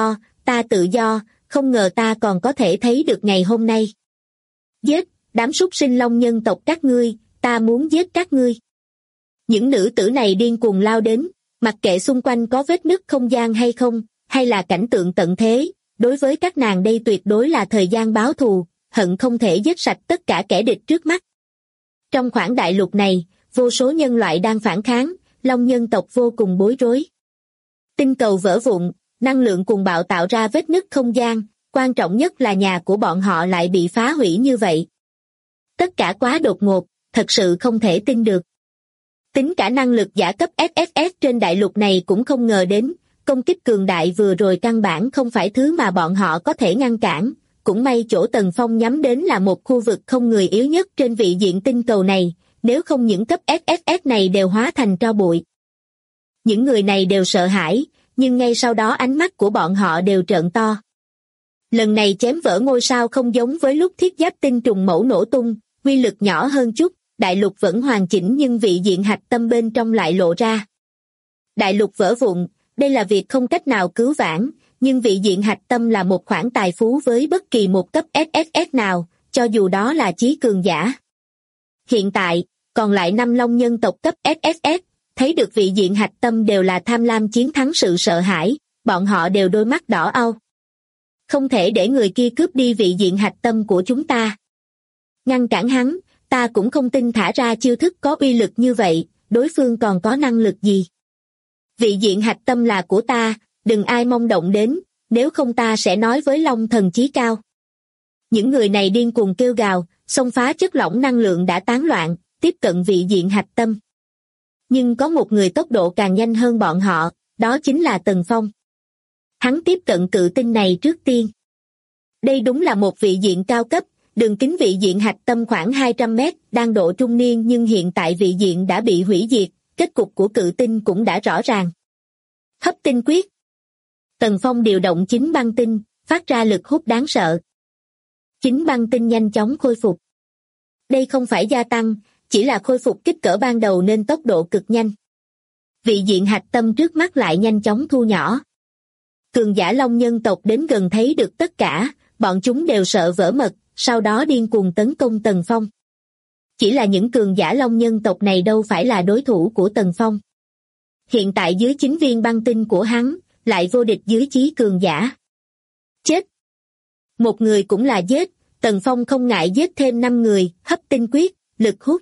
tự do, không ngờ ta còn có thể thấy được ngày hôm nay. Giết, đám súc sinh Long nhân tộc các ngươi, ta muốn giết các ngươi. Những nữ tử này điên cuồng lao đến, mặc kệ xung quanh có vết nứt không gian hay không, hay là cảnh tượng tận thế, đối với các nàng đây tuyệt đối là thời gian báo thù, hận không thể giết sạch tất cả kẻ địch trước mắt. Trong khoảng đại lục này, vô số nhân loại đang phản kháng, Long nhân tộc vô cùng bối rối. Tinh cầu vỡ vụn, năng lượng cuồng bạo tạo ra vết nứt không gian, quan trọng nhất là nhà của bọn họ lại bị phá hủy như vậy. Tất cả quá đột ngột, thật sự không thể tin được. Tính cả năng lực giả cấp SSS trên đại lục này cũng không ngờ đến, công kích cường đại vừa rồi căn bản không phải thứ mà bọn họ có thể ngăn cản, cũng may chỗ Tần Phong nhắm đến là một khu vực không người yếu nhất trên vị diện tinh cầu này, nếu không những cấp SSS này đều hóa thành tro bụi. Những người này đều sợ hãi, nhưng ngay sau đó ánh mắt của bọn họ đều trợn to. Lần này chém vỡ ngôi sao không giống với lúc thiết giáp tinh trùng mẫu nổ tung, uy lực nhỏ hơn chút, đại lục vẫn hoàn chỉnh nhưng vị diện hạch tâm bên trong lại lộ ra. Đại lục vỡ vụn, đây là việc không cách nào cứu vãn, nhưng vị diện hạch tâm là một khoản tài phú với bất kỳ một cấp SSS nào, cho dù đó là chí cường giả. Hiện tại, còn lại 5 Long nhân tộc cấp SSS, thấy được vị diện hạch tâm đều là tham lam chiến thắng sự sợ hãi, bọn họ đều đôi mắt đỏ au. Không thể để người kia cướp đi vị diện hạch tâm của chúng ta. Ngăn cản hắn, ta cũng không tin thả ra chiêu thức có uy lực như vậy, đối phương còn có năng lực gì. Vị diện hạch tâm là của ta, đừng ai mong động đến, nếu không ta sẽ nói với Long Thần Chí Cao. Những người này điên cuồng kêu gào, xông phá chất lỏng năng lượng đã tán loạn, tiếp cận vị diện hạch tâm. Nhưng có một người tốc độ càng nhanh hơn bọn họ, đó chính là Tần Phong. Hắn tiếp cận cự tinh này trước tiên. Đây đúng là một vị diện cao cấp, đường kính vị diện hạch tâm khoảng 200 mét, đang độ trung niên nhưng hiện tại vị diện đã bị hủy diệt, kết cục của cự tinh cũng đã rõ ràng. Hấp tinh quyết. Tần Phong điều động 9 băng tinh, phát ra lực hút đáng sợ. 9 băng tinh nhanh chóng khôi phục. Đây không phải gia tăng, chỉ là khôi phục kích cỡ ban đầu nên tốc độ cực nhanh. Vị diện hạch tâm trước mắt lại nhanh chóng thu nhỏ. Cường giả Long nhân tộc đến gần thấy được tất cả, bọn chúng đều sợ vỡ mật, sau đó điên cuồng tấn công Tần Phong. Chỉ là những cường giả Long nhân tộc này đâu phải là đối thủ của Tần Phong. Hiện tại dưới 9 viên băng tinh của hắn, lại vô địch dưới chí cường giả. Chết! Một người cũng là giết, Tần Phong không ngại giết thêm 5 người, hấp tinh quyết, lực hút.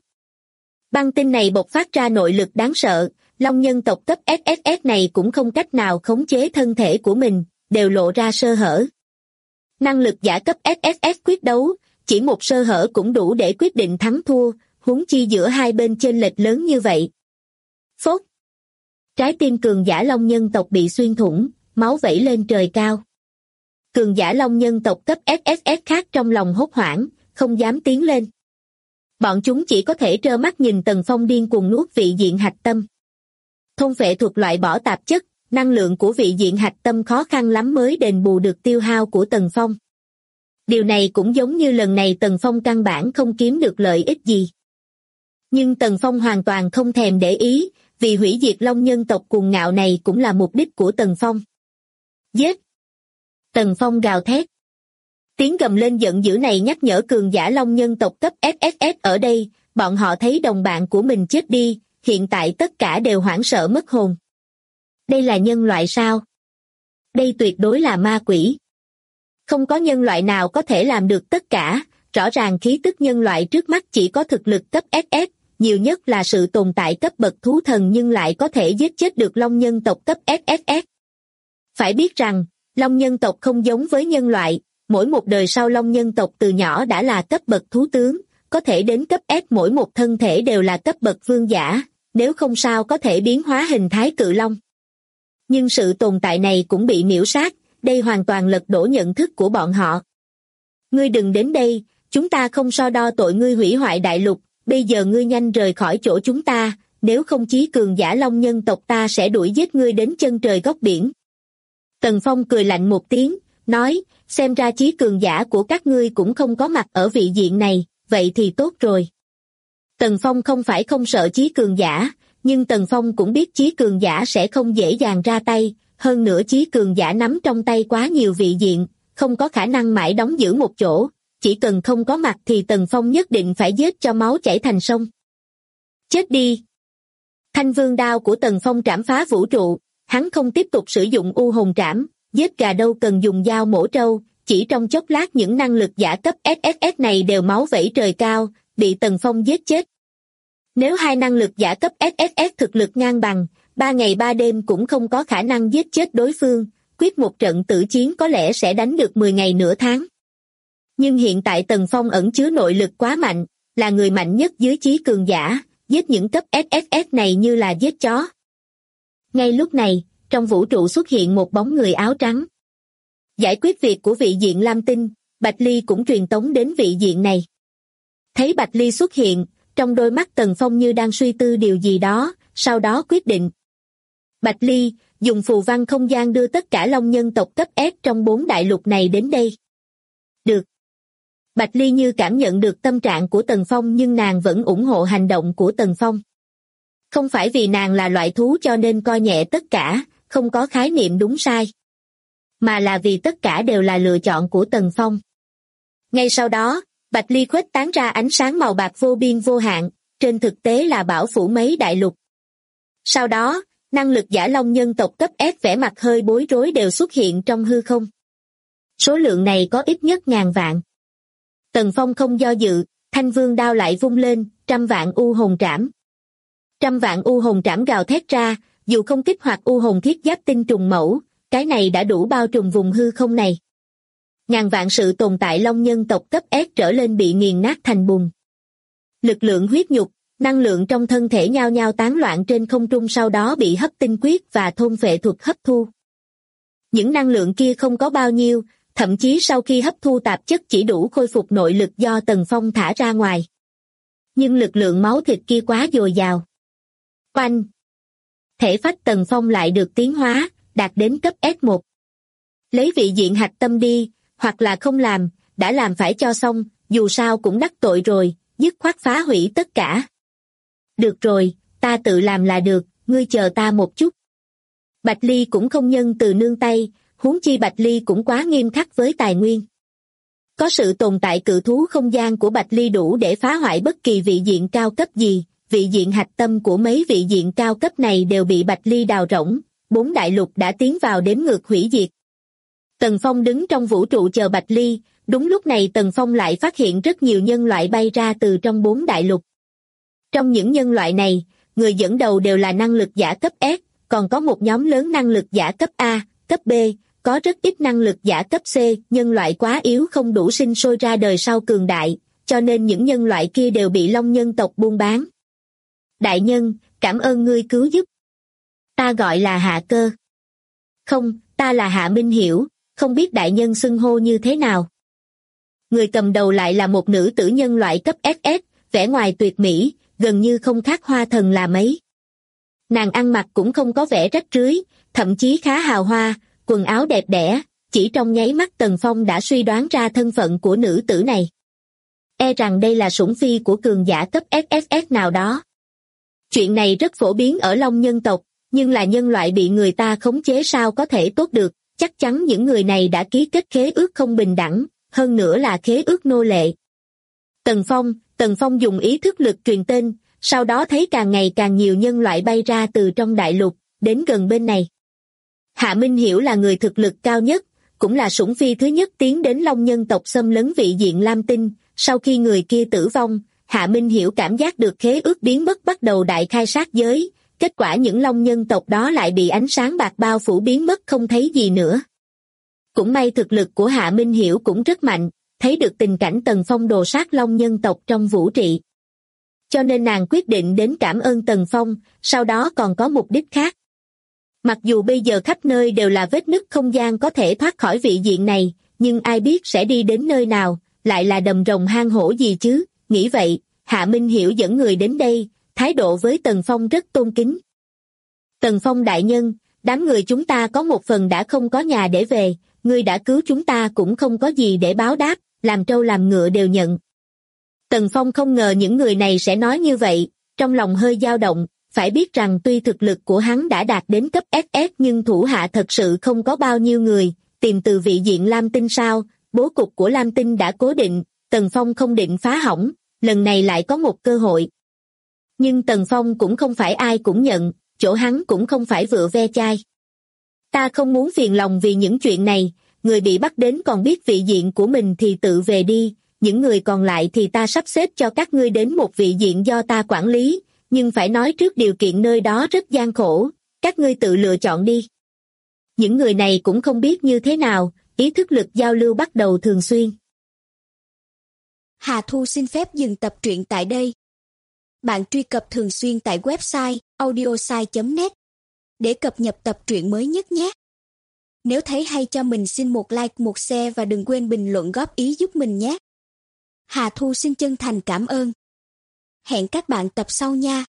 Băng tinh này bộc phát ra nội lực đáng sợ, Long nhân tộc cấp SSS này cũng không cách nào khống chế thân thể của mình, đều lộ ra sơ hở. Năng lực giả cấp SSS quyết đấu, chỉ một sơ hở cũng đủ để quyết định thắng thua, huống chi giữa hai bên chênh lệch lớn như vậy. Phốt! Trái tim cường giả Long nhân tộc bị xuyên thủng, máu vẩy lên trời cao. Cường giả Long nhân tộc cấp SSS khác trong lòng hốt hoảng, không dám tiến lên. Bọn chúng chỉ có thể trơ mắt nhìn Tần Phong điên cuồng nuốt vị diện hạch tâm. Thôn phệ thuật loại bỏ tạp chất, năng lượng của vị diện hạch tâm khó khăn lắm mới đền bù được tiêu hao của Tần Phong. Điều này cũng giống như lần này Tần Phong căn bản không kiếm được lợi ích gì. Nhưng Tần Phong hoàn toàn không thèm để ý, vì hủy diệt Long nhân tộc cuồng ngạo này cũng là mục đích của Tần Phong. Giết! Tần Phong gào thét. Tiếng gầm lên giận dữ này nhắc nhở cường giả Long nhân tộc cấp SSS ở đây, bọn họ thấy đồng bạn của mình chết đi, hiện tại tất cả đều hoảng sợ mất hồn. Đây là nhân loại sao? Đây tuyệt đối là ma quỷ. Không có nhân loại nào có thể làm được tất cả, rõ ràng khí tức nhân loại trước mắt chỉ có thực lực cấp SS, nhiều nhất là sự tồn tại cấp bậc thú thần nhưng lại có thể giết chết được Long nhân tộc cấp SSS. Phải biết rằng, Long nhân tộc không giống với nhân loại, mỗi một đời sau Long nhân tộc từ nhỏ đã là cấp bậc thú tướng, có thể đến cấp S mỗi một thân thể đều là cấp bậc vương giả, nếu không sao có thể biến hóa hình thái cự long. Nhưng sự tồn tại này cũng bị miễu sát, đây hoàn toàn lật đổ nhận thức của bọn họ. Ngươi đừng đến đây, chúng ta không so đo tội ngươi hủy hoại đại lục, bây giờ ngươi nhanh rời khỏi chỗ chúng ta, nếu không chí cường giả Long nhân tộc ta sẽ đuổi giết ngươi đến chân trời góc biển. Tần Phong cười lạnh một tiếng, nói, xem ra chí cường giả của các ngươi cũng không có mặt ở vị diện này, vậy thì tốt rồi. Tần Phong không phải không sợ chí cường giả, nhưng Tần Phong cũng biết chí cường giả sẽ không dễ dàng ra tay, hơn nữa chí cường giả nắm trong tay quá nhiều vị diện, không có khả năng mãi đóng giữ một chỗ, chỉ cần không có mặt thì Tần Phong nhất định phải giết cho máu chảy thành sông. Chết đi! Thanh vương đao của Tần Phong trảm phá vũ trụ, hắn không tiếp tục sử dụng u hồn trảm, giết gà đâu cần dùng dao mổ trâu, chỉ trong chốc lát những năng lực giả cấp SSS này đều máu vẩy trời cao, bị Tần Phong giết chết. Nếu hai năng lực giả cấp SSS thực lực ngang bằng, 3 ngày 3 đêm cũng không có khả năng giết chết đối phương, quyết một trận tử chiến có lẽ sẽ đánh được 10 ngày nửa tháng. Nhưng hiện tại Tần Phong ẩn chứa nội lực quá mạnh, là người mạnh nhất dưới chí cường giả, giết những cấp SSS này như là giết chó. Ngay lúc này, trong vũ trụ xuất hiện một bóng người áo trắng. Giải quyết việc của vị diện Lam Tinh, Bạch Ly cũng truyền tống đến vị diện này. Thấy Bạch Ly xuất hiện, trong đôi mắt Tần Phong như đang suy tư điều gì đó, sau đó quyết định. Bạch Ly, dùng phù văn không gian đưa tất cả Long nhân tộc cấp S trong 4 đại lục này đến đây. Được. Bạch Ly như cảm nhận được tâm trạng của Tần Phong nhưng nàng vẫn ủng hộ hành động của Tần Phong. Không phải vì nàng là loại thú cho nên coi nhẹ tất cả, không có khái niệm đúng sai. Mà là vì tất cả đều là lựa chọn của Tần Phong. Ngay sau đó, Bạch Ly khuếch tán ra ánh sáng màu bạc vô biên vô hạn, trên thực tế là bảo phủ mấy đại lục. Sau đó, năng lực giả Long nhân tộc cấp S vẻ mặt hơi bối rối đều xuất hiện trong hư không. Số lượng này có ít nhất ngàn vạn. Tần Phong không do dự, Thanh Vương đao lại vung lên, 100 vạn u hồn trảm. 100 vạn u hồn trảm gào thét ra, dù không kích hoạt u hồn thiết giáp tinh trùng mẫu, cái này đã đủ bao trùm vùng hư không này. Ngàn vạn sự tồn tại long nhân tộc cấp S trở lên bị nghiền nát thành bùn. Lực lượng huyết nhục, năng lượng trong thân thể nhao nhao tán loạn trên không trung, sau đó bị hấp tinh quyết và thôn phệ thuật hấp thu. Những năng lượng kia không có bao nhiêu, thậm chí sau khi hấp thu tạp chất chỉ đủ khôi phục nội lực do Tần Phong thả ra ngoài. Nhưng lực lượng máu thịt kia quá dồi dào. Oanh! Thể phách Tần Phong lại được tiến hóa, đạt đến cấp S1. Lấy vị diện hạch tâm đi, hoặc là không làm, đã làm phải cho xong, dù sao cũng đắc tội rồi, dứt khoát phá hủy tất cả. Được rồi, ta tự làm là được, ngươi chờ ta một chút. Bạch Ly cũng không nhân từ nương tay, huống chi Bạch Ly cũng quá nghiêm khắc với tài nguyên. Có sự tồn tại cự thú không gian của Bạch Ly đủ để phá hoại bất kỳ vị diện cao cấp gì, vị diện hạch tâm của mấy vị diện cao cấp này đều bị Bạch Ly đào rỗng, 4 đại lục đã tiến vào đếm ngược hủy diệt. Tần Phong đứng trong vũ trụ chờ Bạch Ly, đúng lúc này Tần Phong lại phát hiện rất nhiều nhân loại bay ra từ trong 4 đại lục. Trong những nhân loại này, người dẫn đầu đều là năng lực giả cấp S, còn có một nhóm lớn năng lực giả cấp A, cấp B, có rất ít năng lực giả cấp C, nhân loại quá yếu không đủ sinh sôi ra đời sau cường đại, cho nên những nhân loại kia đều bị long nhân tộc buôn bán. Đại nhân, cảm ơn ngươi cứu giúp. Ta gọi là Hạ Cơ. Không, ta là Hạ Minh Hiểu, không biết đại nhân xưng hô như thế nào. Người cầm đầu lại là một nữ tử nhân loại cấp SS, vẻ ngoài tuyệt mỹ, gần như không khác hoa thần là mấy. Nàng ăn mặc cũng không có vẻ rách rưới, thậm chí khá hào hoa, quần áo đẹp đẽ, chỉ trong nháy mắt Tần Phong đã suy đoán ra thân phận của nữ tử này. E rằng đây là sủng phi của cường giả cấp SSS nào đó. Chuyện này rất phổ biến ở long nhân tộc, nhưng là nhân loại bị người ta khống chế sao có thể tốt được, chắc chắn những người này đã ký kết khế ước không bình đẳng, hơn nữa là khế ước nô lệ. Tần Phong dùng ý thức lực truyền tên, sau đó thấy càng ngày càng nhiều nhân loại bay ra từ trong đại lục, đến gần bên này. Hạ Minh Hiểu là người thực lực cao nhất, cũng là sủng phi thứ nhất tiến đến long nhân tộc xâm lấn vị diện Lam Tinh. Sau khi người kia tử vong, Hạ Minh Hiểu cảm giác được khế ước biến mất, bắt đầu đại khai sát giới, kết quả những long nhân tộc đó lại bị ánh sáng bạc bao phủ biến mất không thấy gì nữa. Cũng may thực lực của Hạ Minh Hiểu cũng rất mạnh, thấy được tình cảnh Tần Phong đồ sát long nhân tộc trong vũ trị. Cho nên nàng quyết định đến cảm ơn Tần Phong, sau đó còn có mục đích khác. Mặc dù bây giờ khắp nơi đều là vết nứt không gian có thể thoát khỏi vị diện này, nhưng ai biết sẽ đi đến nơi nào, lại là đầm rồng hang hổ gì chứ, nghĩ vậy, Hạ Minh Hiểu dẫn người đến đây, thái độ với Tần Phong rất tôn kính. Tần Phong đại nhân, đám người chúng ta có một phần đã không có nhà để về, ngươi đã cứu chúng ta cũng không có gì để báo đáp, làm trâu làm ngựa đều nhận. Tần Phong không ngờ những người này sẽ nói như vậy, trong lòng hơi dao động, phải biết rằng tuy thực lực của hắn đã đạt đến cấp SS nhưng thủ hạ thật sự không có bao nhiêu người, tìm từ vị diện Lam Tinh sao, bố cục của Lam Tinh đã cố định, Tần Phong không định phá hỏng, lần này lại có một cơ hội. Nhưng Tần Phong cũng không phải ai cũng nhận, chỗ hắn cũng không phải vựa ve chai. Ta không muốn phiền lòng vì những chuyện này, người bị bắt đến còn biết vị diện của mình thì tự về đi, những người còn lại thì ta sắp xếp cho các ngươi đến một vị diện do ta quản lý, nhưng phải nói trước điều kiện nơi đó rất gian khổ, các ngươi tự lựa chọn đi. Những người này cũng không biết như thế nào, ý thức lực giao lưu bắt đầu thường xuyên. Hà Thu xin phép dừng tập truyện tại đây. Bạn truy cập thường xuyên tại website audiosai.net để cập nhật tập truyện mới nhất nhé. Nếu thấy hay cho mình xin một like, một share và đừng quên bình luận góp ý giúp mình nhé. Hà Thu xin chân thành cảm ơn. Hẹn các bạn tập sau nha.